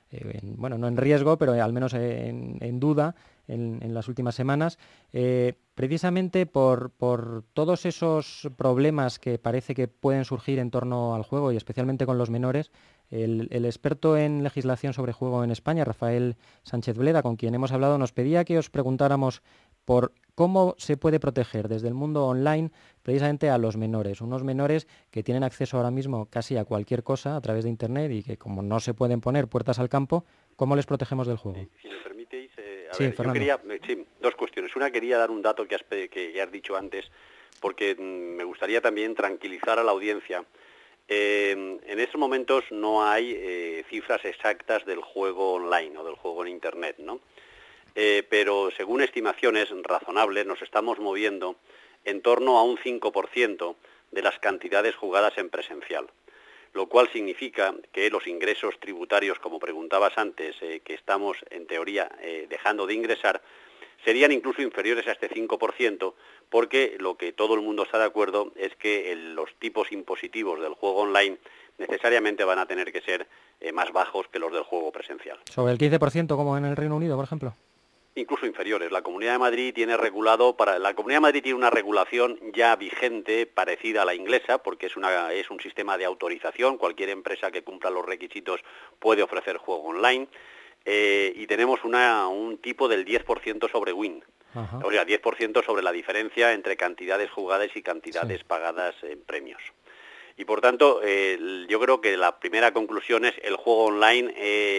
no en riesgo, pero al menos en duda en las últimas semanas, precisamente por todos esos problemas que parece que pueden surgir en torno al juego y especialmente con los menores. El experto en legislación sobre juego en España, Rafael Sánchez Bleda, con quien hemos hablado, nos pedía que os preguntáramos por cómo se puede proteger desde el mundo online precisamente a los menores, unos menores que tienen acceso ahora mismo casi a cualquier cosa a través de Internet y que como no se pueden poner puertas al campo, ¿cómo les protegemos del juego? Si me permitéis, Fernando. yo quería, dos cuestiones. Una, quería dar un dato que ya has dicho antes, porque me gustaría también tranquilizar a la audiencia. En estos momentos no hay cifras exactas del juego online o del juego en Internet, ¿no? Pero según estimaciones razonables nos estamos moviendo en torno a un 5% de las cantidades jugadas en presencial, lo cual significa que los ingresos tributarios, como preguntabas antes, que estamos en teoría dejando de ingresar, serían incluso inferiores a este 5%, porque lo que todo el mundo está de acuerdo es que los tipos impositivos del juego online necesariamente van a tener que ser más bajos que los del juego presencial. ¿Sobre el 15% como en el Reino Unido, por ejemplo? Incluso inferiores. La Comunidad de Madrid tiene una regulación ya vigente parecida a la inglesa, porque es un sistema de autorización. Cualquier empresa que cumpla los requisitos puede ofrecer juego online. Y tenemos un tipo del 10% sobre win. Ajá. O sea, 10% sobre la diferencia entre cantidades jugadas y cantidades pagadas en premios. Y por tanto, yo creo que la primera conclusión es el juego online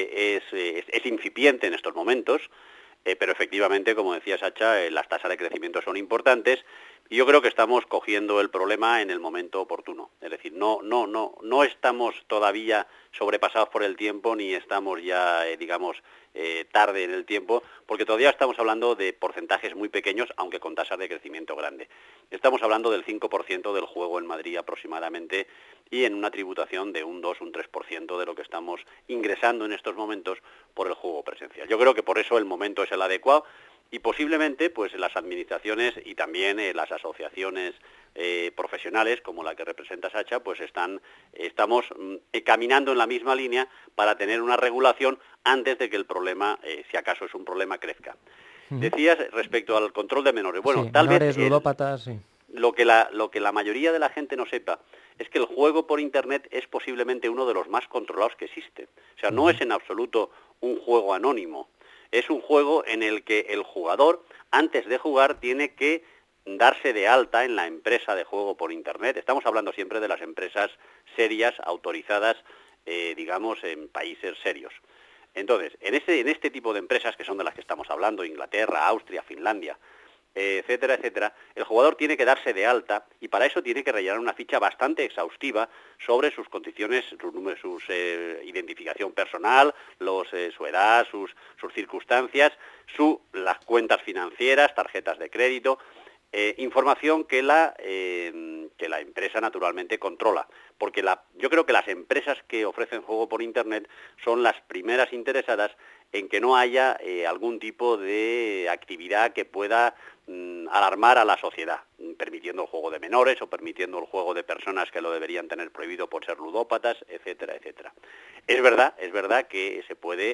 es incipiente en estos momentos, pero efectivamente, como decía Sacha, las tasas de crecimiento son importantes y yo creo que estamos cogiendo el problema en el momento oportuno. Es decir, no estamos todavía sobrepasados por el tiempo ni estamos ya, tarde en el tiempo, porque todavía estamos hablando de porcentajes muy pequeños, aunque con tasas de crecimiento grande. Estamos hablando del 5% del juego en Madrid aproximadamente y en una tributación de un 2, un 3% de lo que estamos ingresando en estos momentos por el juego presencial. Yo creo que por eso el momento es el adecuado y posiblemente pues las administraciones y también las asociaciones profesionales como la que representa Sacha pues estamos caminando en la misma línea para tener una regulación antes de que el problema, si acaso es un problema, crezca. Decías respecto al control de menores. Bueno, sí, tal menores, vez ludópatas, sí. Lo que la mayoría de la gente no sepa es que el juego por Internet es posiblemente uno de los más controlados que existe. O sea, no es en absoluto un juego anónimo. Es un juego en el que el jugador, antes de jugar, tiene que darse de alta en la empresa de juego por Internet. Estamos hablando siempre de las empresas serias, autorizadas, en países serios. Entonces, en este tipo de empresas, que son de las que estamos hablando, Inglaterra, Austria, Finlandia, etcétera, etcétera, el jugador tiene que darse de alta y para eso tiene que rellenar una ficha bastante exhaustiva sobre sus condiciones, su identificación personal, su edad, sus circunstancias, las cuentas financieras, tarjetas de crédito, información que la empresa naturalmente controla, porque yo creo que las empresas que ofrecen juego por Internet son las primeras interesadas en que no haya algún tipo de actividad que pueda alarmar a la sociedad, permitiendo el juego de menores o permitiendo el juego de personas que lo deberían tener prohibido por ser ludópatas, etcétera, etcétera. Es verdad que se puede,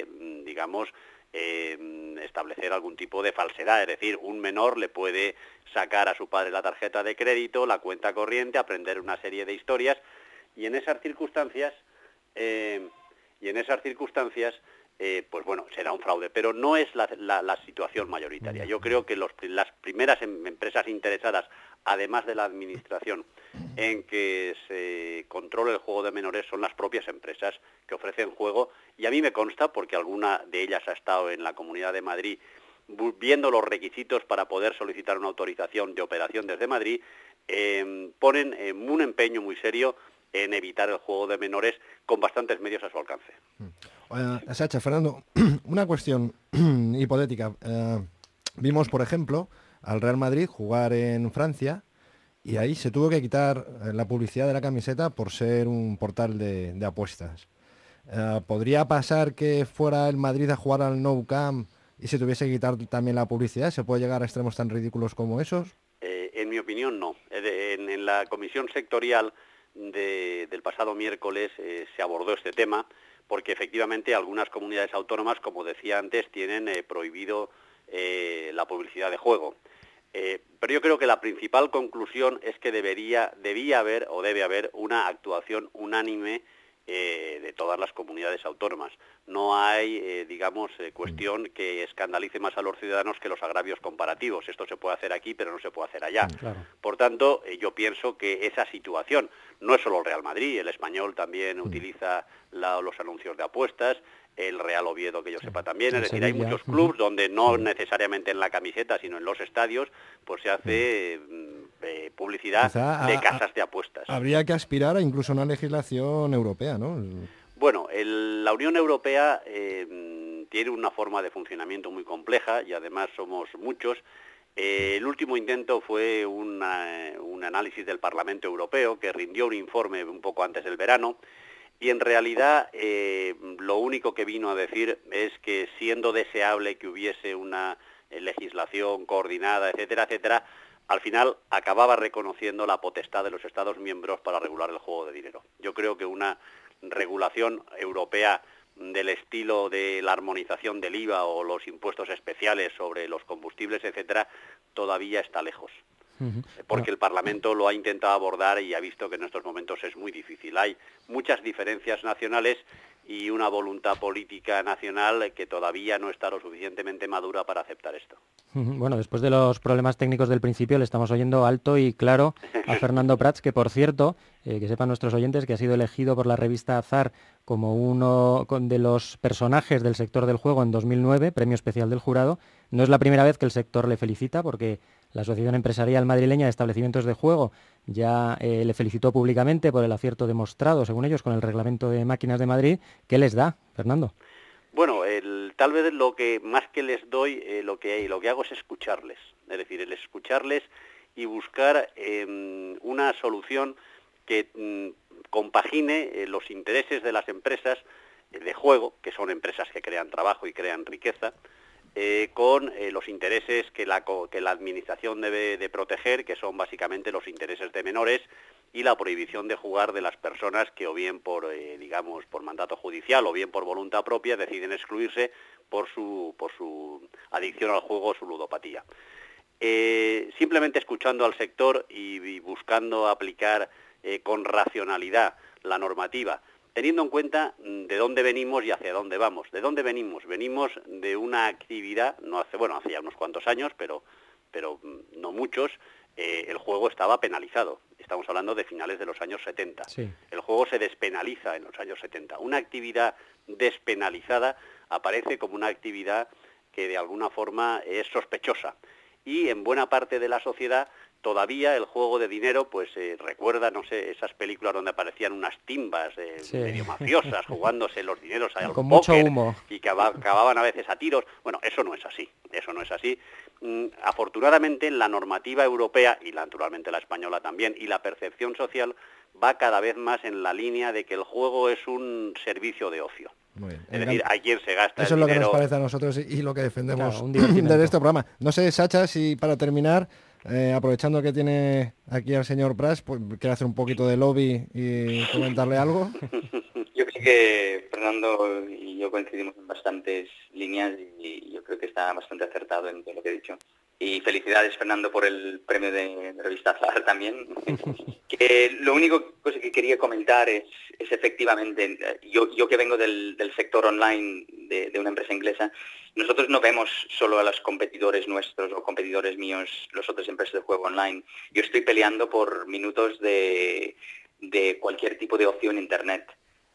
establecer algún tipo de falsedad, es decir, un menor le puede sacar a su padre la tarjeta de crédito, la cuenta corriente, aprender una serie de historias y en esas circunstancias, pues bueno, será un fraude, pero no es la situación mayoritaria. Yo creo que las primeras empresas interesadas, además de la administración, en que se controle el juego de menores son las propias empresas que ofrecen juego, y a mí me consta, porque alguna de ellas ha estado en la Comunidad de Madrid viendo los requisitos para poder solicitar una autorización de operación desde Madrid, ponen un empeño muy serio en evitar el juego de menores con bastantes medios a su alcance. Sacha, Fernando, una cuestión hipotética. Vimos, por ejemplo, al Real Madrid jugar en Francia y ahí se tuvo que quitar la publicidad de la camiseta por ser un portal de apuestas. ¿Podría pasar que fuera el Madrid a jugar al Nou Camp y se tuviese que quitar también la publicidad? ¿Se puede llegar a extremos tan ridículos como esos? En mi opinión, no. En la comisión sectorial del pasado miércoles se abordó este tema, porque efectivamente algunas comunidades autónomas, como decía antes, tienen prohibido la publicidad de juego. Pero yo creo que la principal conclusión es que debe haber una actuación unánime de todas las comunidades autónomas. No hay, cuestión que escandalice más a los ciudadanos que los agravios comparativos. Esto se puede hacer aquí, pero no se puede hacer allá. Claro. Por tanto, yo pienso que esa situación, no es solo el Real Madrid, el Español también utiliza los anuncios de apuestas, el Real Oviedo, que yo sepa también, es decir, hay muchos clubes donde no necesariamente en la camiseta, sino en los estadios, pues se hace publicidad de casas de apuestas. Habría que aspirar a incluso una legislación europea, ¿no? Bueno, la Unión Europea tiene una forma de funcionamiento muy compleja y además somos muchos. El último intento fue un análisis del Parlamento Europeo que rindió un informe un poco antes del verano y en realidad lo único que vino a decir es que siendo deseable que hubiese una legislación coordinada, etcétera, etcétera, al final acababa reconociendo la potestad de los Estados miembros para regular el juego de dinero. Yo creo que una regulación europea del estilo de la armonización del IVA o los impuestos especiales sobre los combustibles, etcétera, todavía está lejos. Porque el Parlamento lo ha intentado abordar y ha visto que en estos momentos es muy difícil. Hay muchas diferencias nacionales y una voluntad política nacional que todavía no está lo suficientemente madura para aceptar esto. Bueno, después de los problemas técnicos del principio, le estamos oyendo alto y claro a Fernando Prats, que por cierto, que sepan nuestros oyentes que ha sido elegido por la revista Azar como uno de los personajes del sector del juego en 2009, premio especial del jurado. No es la primera vez que el sector le felicita, porque la Asociación Empresarial Madrileña de Establecimientos de Juego ya le felicitó públicamente por el acierto demostrado, según ellos, con el reglamento de máquinas de Madrid. ¿Qué les da, Fernando? Bueno, tal vez lo que más que les doy, lo que hago es escucharles. Es decir, el escucharles y buscar una solución que compagine los intereses de las empresas de juego, que son empresas que crean trabajo y crean riqueza, con los intereses que la administración debe de proteger, que son básicamente los intereses de menores y la prohibición de jugar de las personas que o bien por mandato judicial o bien por voluntad propia deciden excluirse por su adicción al juego o su ludopatía. Simplemente escuchando al sector y buscando aplicar con racionalidad la normativa, teniendo en cuenta de dónde venimos y hacia dónde vamos. ¿De dónde venimos? Venimos de una actividad, hace ya unos cuantos años, pero no muchos, el juego estaba penalizado. Estamos hablando de finales de los años 70. Sí. El juego se despenaliza en los años 70. Una actividad despenalizada aparece como una actividad que de alguna forma es sospechosa. Y en buena parte de la sociedad todavía el juego de dinero, pues recuerda, esas películas donde aparecían unas timbas medio mafiosas jugándose los dineros al con póker, mucho humo, y que acababan a veces a tiros. Bueno, eso no es así. Afortunadamente la normativa europea y naturalmente la española también y la percepción social va cada vez más en la línea de que el juego es un servicio de ocio. Es decir, hay quien se gasta eso el dinero. Eso es lo que nos parece a nosotros y lo que defendemos de este programa. No sé, Sacha, si para terminar, aprovechando que tiene aquí al señor Prats, pues quiere hacer un poquito de lobby y comentarle algo. Yo creo que Fernando y yo coincidimos en bastantes líneas y yo creo que está bastante acertado en todo lo que he dicho. Y felicidades, Fernando, por el premio de revista Azar también. Que lo único que quería comentar es efectivamente, yo que vengo del sector online de una empresa inglesa, nosotros no vemos solo a los competidores nuestros o competidores míos, las otras empresas de juego online. Yo estoy peleando por minutos de cualquier tipo de ocio en Internet.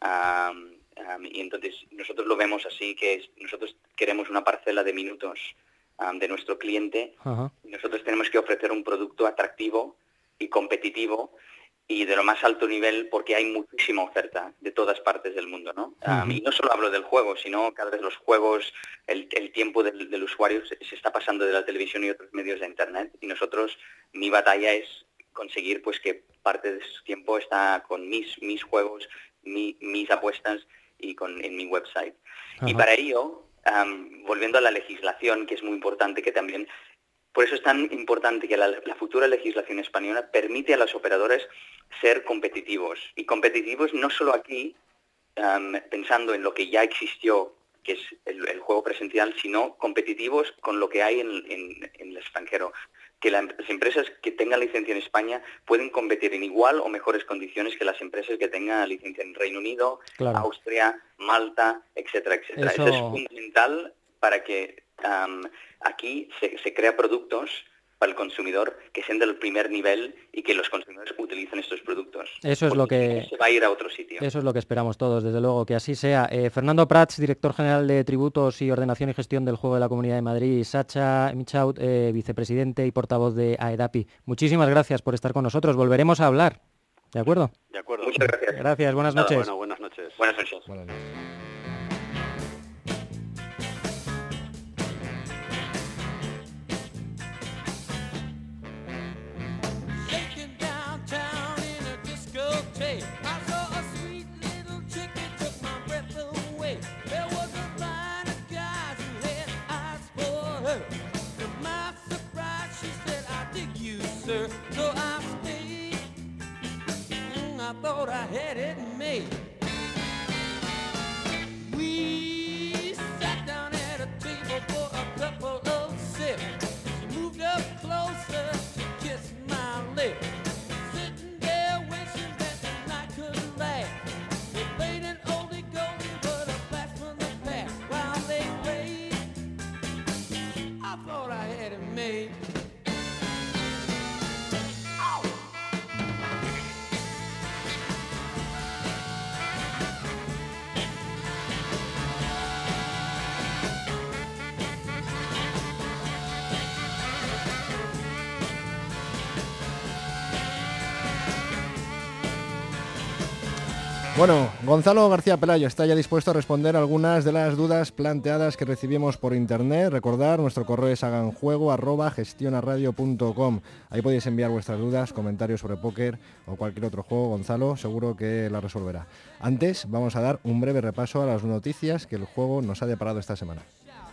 Y entonces nosotros lo vemos así, que nosotros queremos una parcela de minutos de nuestro cliente. Ajá. Nosotros tenemos que ofrecer un producto atractivo y competitivo y de lo más alto nivel, porque hay muchísima oferta de todas partes del mundo, ¿no? Y no solo hablo del juego, sino cada vez los juegos, el tiempo del usuario se está pasando de la televisión y otros medios de Internet, y nosotros, mi batalla es conseguir pues que parte de su tiempo está con mis juegos, mis apuestas y en mi website. Ajá. Y para ello, volviendo a la legislación, que es muy importante, que también, por eso es tan importante que la futura legislación española permite a los operadores ser competitivos. Y competitivos no solo aquí, pensando en lo que ya existió, que es el juego presencial, sino competitivos con lo que hay en el extranjero. Que las empresas que tengan licencia en España pueden competir en igual o mejores condiciones que las empresas que tengan licencia en Reino Unido, claro, Austria, Malta, etcétera, etcétera. Eso es fundamental para que aquí se crea productos para el consumidor que sean del primer nivel y que los consumidores utilicen estos productos. Eso es lo que se va a ir a otro sitio. Eso es lo que esperamos todos, desde luego, que así sea. Fernando Prats, director general de Tributos y Ordenación y Gestión del Juego de la Comunidad de Madrid, y Sacha Michaud, vicepresidente y portavoz de AEDAPI. Muchísimas gracias por estar con nosotros. Volveremos a hablar. ¿De acuerdo? De acuerdo. Muchas gracias. Gracias, buenas noches. Bueno, buenas noches. Buenas noches. Buenas noches. Thought I had it made. We sat down at a table for a couple of sips. She moved up closer to kiss my lips. Sitting there wishing that the night could last. They played an oldie goldie but a blast from the past. While they played, I thought I had it made. Bueno, Gonzalo García Pelayo está ya dispuesto a responder algunas de las dudas planteadas que recibimos por internet. Recordar, nuestro correo es haganjuego@gestionaradio.com. Ahí podéis enviar vuestras dudas, comentarios sobre póker o cualquier otro juego. Gonzalo seguro que la resolverá. Antes, vamos a dar un breve repaso a las noticias que el juego nos ha deparado esta semana.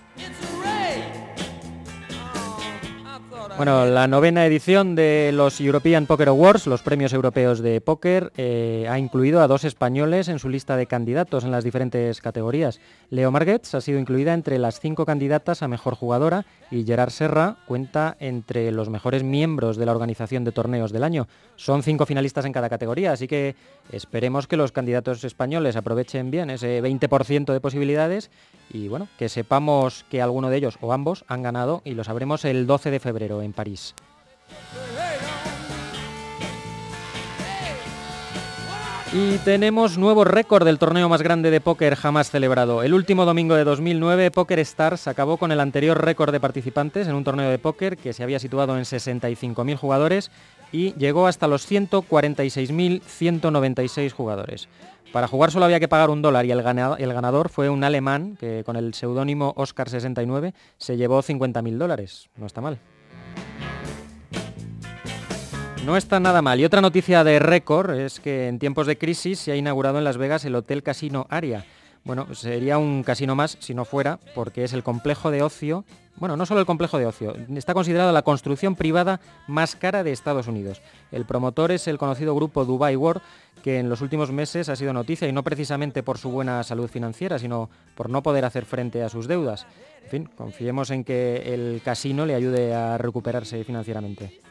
Bueno, la 9ª edición de los European Poker Awards, los premios europeos de póker, ha incluido a 2 españoles en su lista de candidatos en las diferentes categorías. Leo Marguets ha sido incluida entre las 5 candidatas a mejor jugadora y Gerard Serra cuenta entre los mejores miembros de la organización de torneos del año. Son 5 finalistas en cada categoría, así que esperemos que los candidatos españoles aprovechen bien ese 20% de posibilidades y bueno, que sepamos que alguno de ellos o ambos han ganado y lo sabremos el 12 de febrero en París. Y tenemos nuevo récord del torneo más grande de póker jamás celebrado. El último domingo de 2009, Poker Stars acabó con el anterior récord de participantes en un torneo de póker que se había situado en 65.000 jugadores y llegó hasta los 146.196 jugadores. Para jugar solo había que pagar $1 y el ganador fue un alemán que con el seudónimo Oscar69 se llevó $50.000. No está mal. No está nada mal. Y otra noticia de récord es que en tiempos de crisis se ha inaugurado en Las Vegas el Hotel Casino Aria. Bueno, sería un casino más si no fuera, porque es el complejo de ocio, bueno, no solo el complejo de ocio, está considerado la construcción privada más cara de Estados Unidos. El promotor es el conocido grupo Dubai World, que en los últimos meses ha sido noticia, y no precisamente por su buena salud financiera, sino por no poder hacer frente a sus deudas. En fin, confiemos en que el casino le ayude a recuperarse financieramente.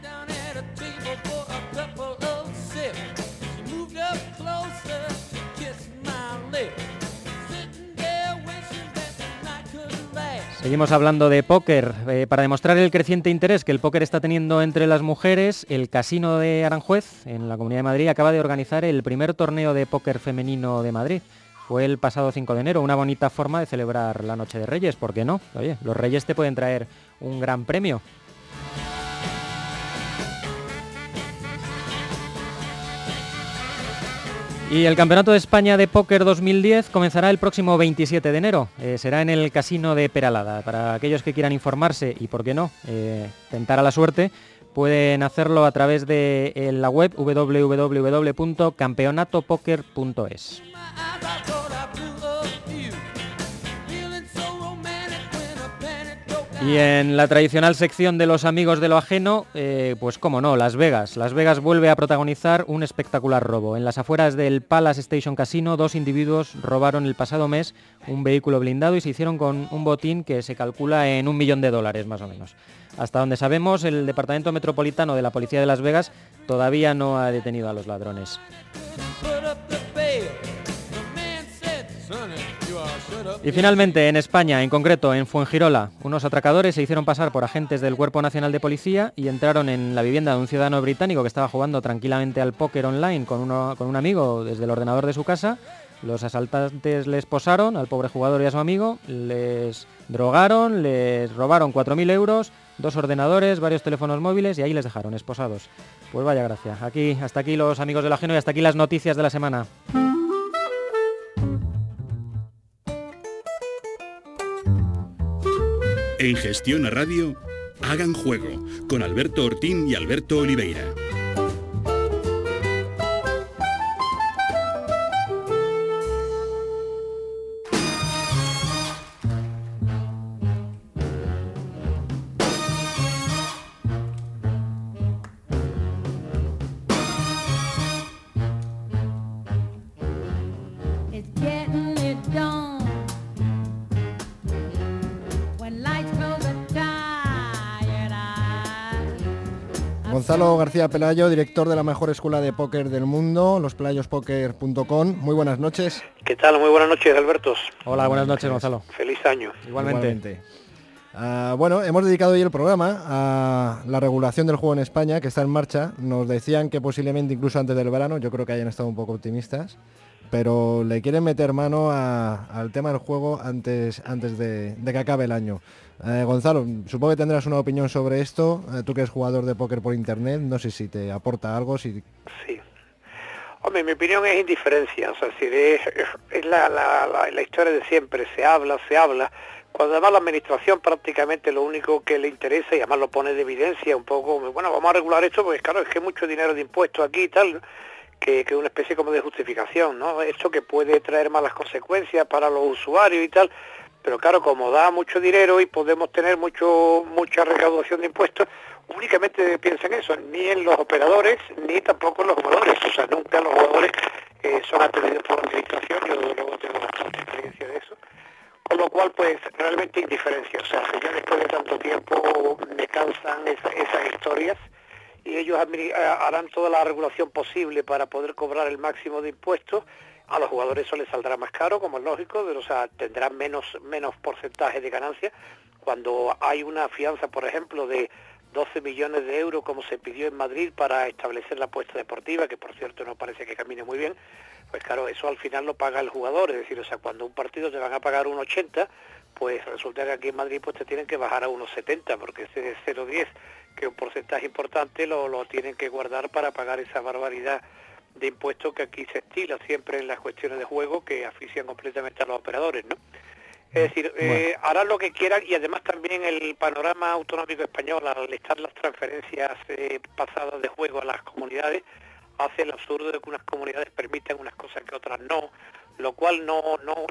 Seguimos hablando de póker. Para demostrar el creciente interés que el póker está teniendo entre las mujeres, el Casino de Aranjuez, en la Comunidad de Madrid, acaba de organizar el primer torneo de póker femenino de Madrid. Fue el pasado 5 de enero, una bonita forma de celebrar la Noche de Reyes, ¿por qué no? Oye, los Reyes te pueden traer un gran premio. Y el Campeonato de España de Póker 2010 comenzará el próximo 27 de enero. Será en el Casino de Peralada. Para aquellos que quieran informarse y, por qué no, tentar a la suerte, pueden hacerlo a través de la web www.campeonatopoker.es. Y en la tradicional sección de los amigos de lo ajeno, pues cómo no, Las Vegas. Las Vegas vuelve a protagonizar un espectacular robo. En las afueras del Palace Station Casino, 2 individuos robaron el pasado mes un vehículo blindado y se hicieron con un botín que se calcula en $1 millón más o menos. Hasta donde sabemos, el Departamento Metropolitano de la Policía de Las Vegas todavía no ha detenido a los ladrones. Y finalmente, en España, en concreto en Fuengirola, unos atracadores se hicieron pasar por agentes del Cuerpo Nacional de Policía y entraron en la vivienda de un ciudadano británico que estaba jugando tranquilamente al póker online con un amigo desde el ordenador de su casa. Los asaltantes les posaron al pobre jugador y a su amigo, les drogaron, les robaron 4.000 euros, 2 ordenadores, varios teléfonos móviles y ahí les dejaron esposados. Pues vaya gracia. Hasta aquí los amigos del ajeno y hasta aquí las noticias de la semana. En Gestión a Radio, Hagan Juego, con Alberto Ortín y Alberto Oliveira. Gonzalo García Pelayo, director de la mejor escuela de póker del mundo, lospelayospoker.com. Muy buenas noches. ¿Qué tal? Muy buenas noches, Alberto. Hola, buenas noches, Gonzalo. Feliz año. Igualmente. Bueno, hemos dedicado hoy el programa a la regulación del juego en España, que está en marcha. Nos decían que posiblemente incluso antes del verano, yo creo que hayan estado un poco optimistas, pero le quieren meter mano al tema del juego antes de que acabe el año. Gonzalo, supongo que tendrás una opinión sobre esto, tú que eres jugador de póker por internet, no sé si te aporta algo. Sí. Hombre, mi opinión es indiferencia, o sea, si es la historia de siempre, se habla, cuando además la administración prácticamente lo único que le interesa, y además lo pone de evidencia un poco, bueno, vamos a regular esto, porque claro, es que hay mucho dinero de impuestos aquí y tal, que una especie como de justificación, ¿no? Esto que puede traer malas consecuencias para los usuarios y tal, pero claro, como da mucho dinero y podemos tener mucha recaudación de impuestos, únicamente piensan eso, ni en los operadores, ni tampoco en los jugadores, o sea, nunca los jugadores son atendidos por la administración, yo desde luego tengo bastante experiencia de eso, con lo cual pues realmente indiferencia, o sea, ya después de tanto tiempo me cansan esas historias, y ellos harán toda la regulación posible para poder cobrar el máximo de impuestos. A los jugadores eso les saldrá más caro, como es lógico, o sea, tendrán menos porcentaje de ganancia. Cuando hay una fianza, por ejemplo, de 12 millones de euros, como se pidió en Madrid para establecer la apuesta deportiva, que por cierto no parece que camine muy bien, pues claro, eso al final lo paga el jugador, es decir, o sea, cuando un partido te van a pagar 1,80, pues resulta que aquí en Madrid pues te tienen que bajar a 1,70, porque ese de 0,10, que es un porcentaje importante, lo tienen que guardar para pagar esa barbaridad de impuestos que aquí se estila siempre en las cuestiones de juego, que asfixian completamente a los operadores, ¿no? Es decir, harán lo que quieran, y además también el panorama autonómico español, al estar las transferencias pasadas de juego a las comunidades, hace el absurdo de que unas comunidades permitan unas cosas que otras no, lo cual no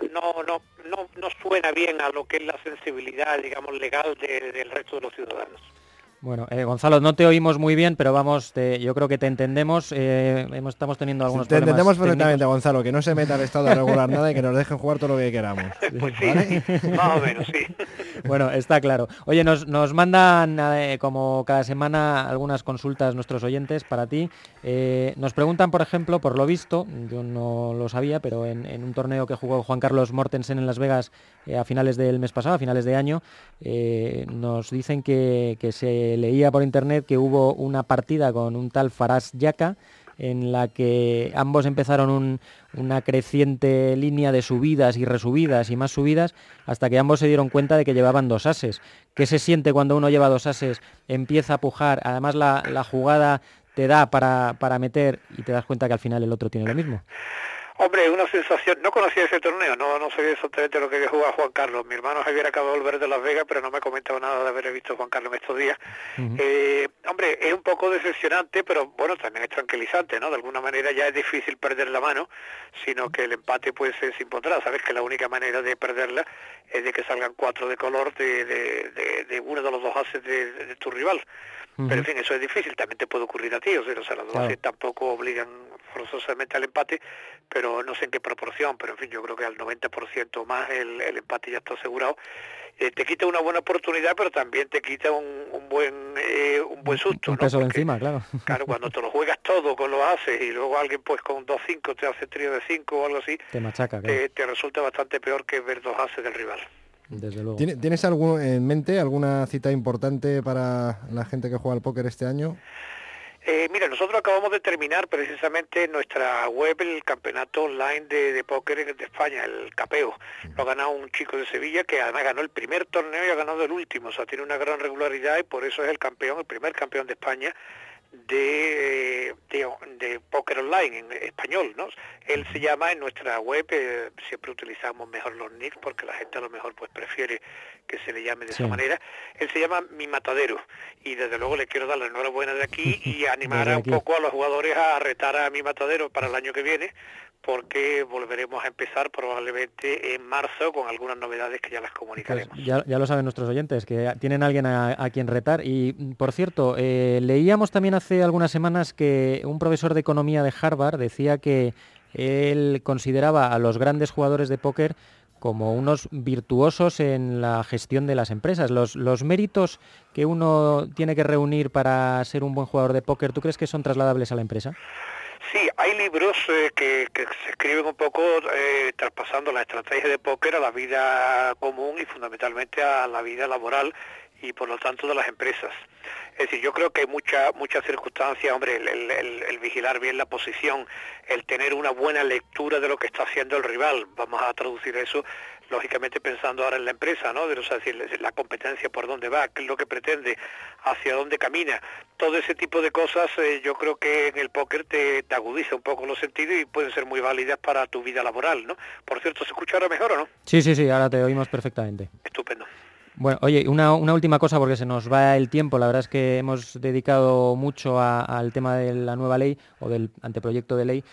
suena bien a lo que es la sensibilidad, digamos, legal del resto de los ciudadanos. Bueno, Gonzalo, no te oímos muy bien, pero vamos, yo creo que te entendemos. Estamos teniendo algunos problemas. Te entendemos perfectamente, Gonzalo, que no se meta al Estado a regular nada y que nos dejen jugar todo lo que queramos. Pues sí, ¿vale? Más o menos, sí. Bueno, está claro. Oye, nos mandan, como cada semana, algunas consultas nuestros oyentes para ti. Nos preguntan, por ejemplo, por lo visto, yo no lo sabía, pero en un torneo que jugó Juan Carlos Mortensen en Las Vegas a finales del mes pasado, a finales de año, nos dicen que se leía por internet que hubo una partida con un tal Faraz Yaka en la que ambos empezaron una creciente línea de subidas y resubidas y más subidas hasta que ambos se dieron cuenta de que llevaban 2 ases. ¿Qué se siente cuando uno lleva 2 ases, empieza a pujar, además la jugada te da para meter y te das cuenta que al final el otro tiene lo mismo? Hombre, una sensación, no conocía ese torneo, no sabía exactamente lo que había jugado Juan Carlos. Mi hermano Javier acaba de volver de Las Vegas, pero no me ha comentado nada de haber visto a Juan Carlos en estos días. Hombre, es un poco decepcionante, pero bueno, también es tranquilizante, ¿no? De alguna manera ya es difícil perder la mano, sino que el empate pues se impondrá. Sabes que la única manera de perderla es de que salgan 4 de color de uno de los 2 ases de tu rival. Pero en fin, eso es difícil, también te puede ocurrir a ti, o sea las 2 ases tampoco obligan forzosamente al empate, pero no sé en qué proporción, pero en fin, yo creo que al 90% más el empate ya está asegurado. Te quita una buena oportunidad, pero también te quita un buen susto. Un peso de encima, claro. Claro, cuando te lo juegas todo con los ases y luego alguien pues con 2-5 te hace trío de 5 o algo así, te machaca, claro. Te resulta bastante peor que ver 2 ases del rival. Desde luego. ¿Tienes en mente alguna cita importante para la gente que juega al póker este año? Mira, nosotros acabamos de terminar precisamente en nuestra web el campeonato online de póker de España, el Capeo. Lo ha ganado un chico de Sevilla que además ganó el primer torneo y ha ganado el último, o sea, tiene una gran regularidad y por eso es el primer campeón de España de póker online en español, ¿no? Él se llama en nuestra web, siempre utilizamos mejor los nicks porque la gente a lo mejor pues prefiere que se le llame de esa manera. Él se llama Mi Matadero y desde luego le quiero dar la enhorabuena de aquí y animar un poco a los jugadores a retar a Mi Matadero para el año que viene, porque volveremos a empezar probablemente en marzo con algunas novedades que ya las comunicaremos. Pues ya lo saben nuestros oyentes, que tienen a alguien a quien retar. Y, por cierto, leíamos también hace algunas semanas que un profesor de economía de Harvard decía que él consideraba a los grandes jugadores de póker como unos virtuosos en la gestión de las empresas. Los méritos que uno tiene que reunir para ser un buen jugador de póker, ¿tú crees que son trasladables a la empresa? Sí, hay libros que se escriben un poco traspasando la estrategia de póker a la vida común y fundamentalmente a la vida laboral y por lo tanto de las empresas. Es decir, yo creo que hay muchas circunstancias, hombre, el vigilar bien la posición, el tener una buena lectura de lo que está haciendo el rival, vamos a traducir eso lógicamente pensando ahora en la empresa, ¿no? O sea, decir, la competencia, por dónde va, qué es lo que pretende, hacia dónde camina, todo ese tipo de cosas yo creo que en el póker te agudiza un poco los sentidos y pueden ser muy válidas para tu vida laboral, ¿no? Por cierto, ¿se escucha ahora mejor o no? Sí, ahora te oímos perfectamente. Estupendo. Bueno, oye, una última cosa porque se nos va el tiempo. La verdad es que hemos dedicado mucho al tema de la nueva ley o del anteproyecto de ley.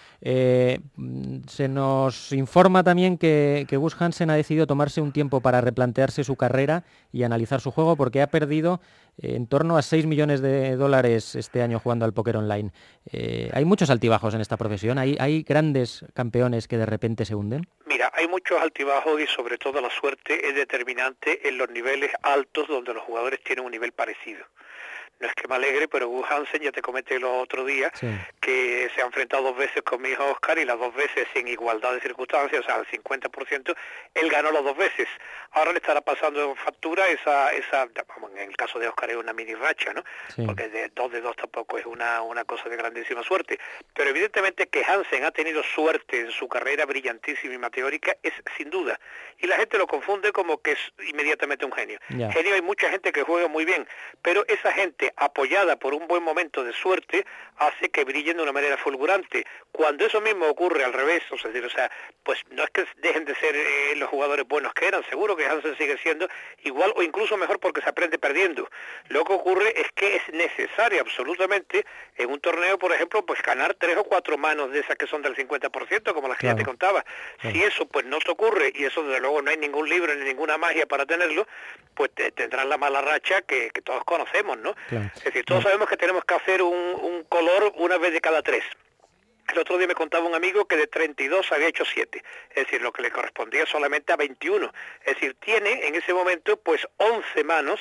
Se nos informa también que Gus Hansen ha decidido tomarse un tiempo para replantearse su carrera y analizar su juego porque ha perdido en torno a 6 millones de dólares este año jugando al póker online. Hay muchos altibajos en esta profesión. ¿Hay grandes campeones que de repente se hunden? Mira, hay muchos altibajos y sobre todo la suerte es determinante en los niveles altos donde los jugadores tienen un nivel parecido. No es que me alegre, pero Gus Hansen, ya te comenté el otro día, que se ha enfrentado 2 veces con mi hijo Oscar y las 2 veces en igualdad de circunstancias, o sea, al 50%, él ganó las 2 veces. Ahora le estará pasando factura esa vamos, en el caso de Oscar es una mini racha, ¿no? Porque de 2 tampoco es una cosa de grandísima suerte. Pero evidentemente que Hansen ha tenido suerte en su carrera brillantísima y meteórica es sin duda. Y la gente lo confunde como que es inmediatamente un genio. Genio hay mucha gente que juega muy bien, pero esa gente apoyada por un buen momento de suerte hace que brillen de una manera fulgurante. Cuando eso mismo ocurre al revés, o sea, pues no es que dejen de ser los jugadores buenos que eran, seguro que Hansen sigue siendo igual o incluso mejor porque se aprende perdiendo. Lo que ocurre es que es necesario absolutamente en un torneo, por ejemplo, pues ganar 3 o 4 manos de esas que son del 50%, como las que ya te contaba. Si eso pues no te ocurre, y eso desde luego no hay ningún libro ni ninguna magia para tenerlo, pues tendrás la mala racha que todos conocemos, ¿no? Es decir, todos sabemos que tenemos que hacer un color una vez de cada 3. El otro día me contaba un amigo que de 32 había hecho 7, es decir, lo que le correspondía solamente a 21. Es decir, tiene en ese momento pues 11 manos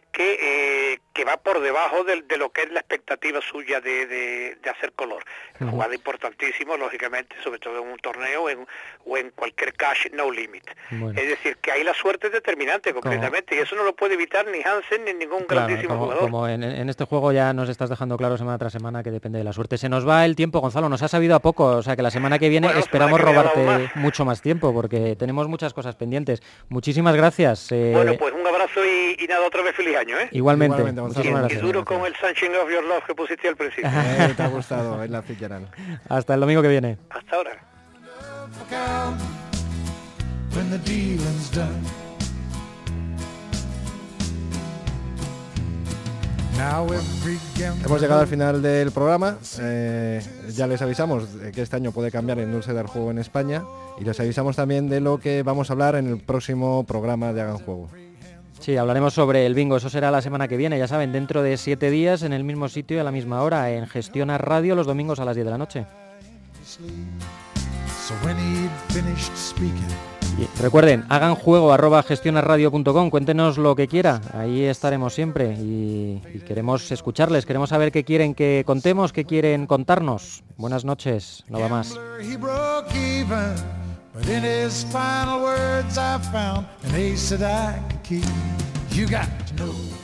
que va por debajo de lo que es la expectativa suya de hacer color. Jugada importantísimo, lógicamente, sobre todo en un torneo o en cualquier cash no limit. Bueno. Es decir, que ahí la suerte es determinante completamente, y eso no lo puede evitar ni Hansen ni ningún grandísimo jugador. Como en este juego ya nos estás dejando claro semana tras semana que depende de la suerte. Se nos va el tiempo, Gonzalo, nos ha sabido a poco, o sea que la semana que viene esperamos robarte mucho más tiempo, porque tenemos muchas cosas pendientes. Muchísimas gracias. Bueno, pues un abrazo y nada, otra vez feliz año, ¿eh? Igualmente y duro con el Sunshine of Your Love que pusiste al principio. Te ha gustado, es la Fitzgerald. Hasta el domingo que viene. Hasta ahora. Account when the dealing's done. Hemos llegado al final del programa. Ya les avisamos que este año puede cambiar la industria del juego en España y les avisamos también de lo que vamos a hablar en el próximo programa de Hagan Juego. Sí, hablaremos sobre el bingo, eso será la semana que viene, ya saben, dentro de 7 días en el mismo sitio y a la misma hora, en Gestiona Radio, los domingos a las 10 de la noche. Y recuerden, hagan juego @gestionaradio.com, cuéntenos lo que quiera, ahí estaremos siempre y queremos escucharles, queremos saber qué quieren que contemos, qué quieren contarnos. Buenas noches, no va más. But in his final words I found an ace that I could keep. You got to know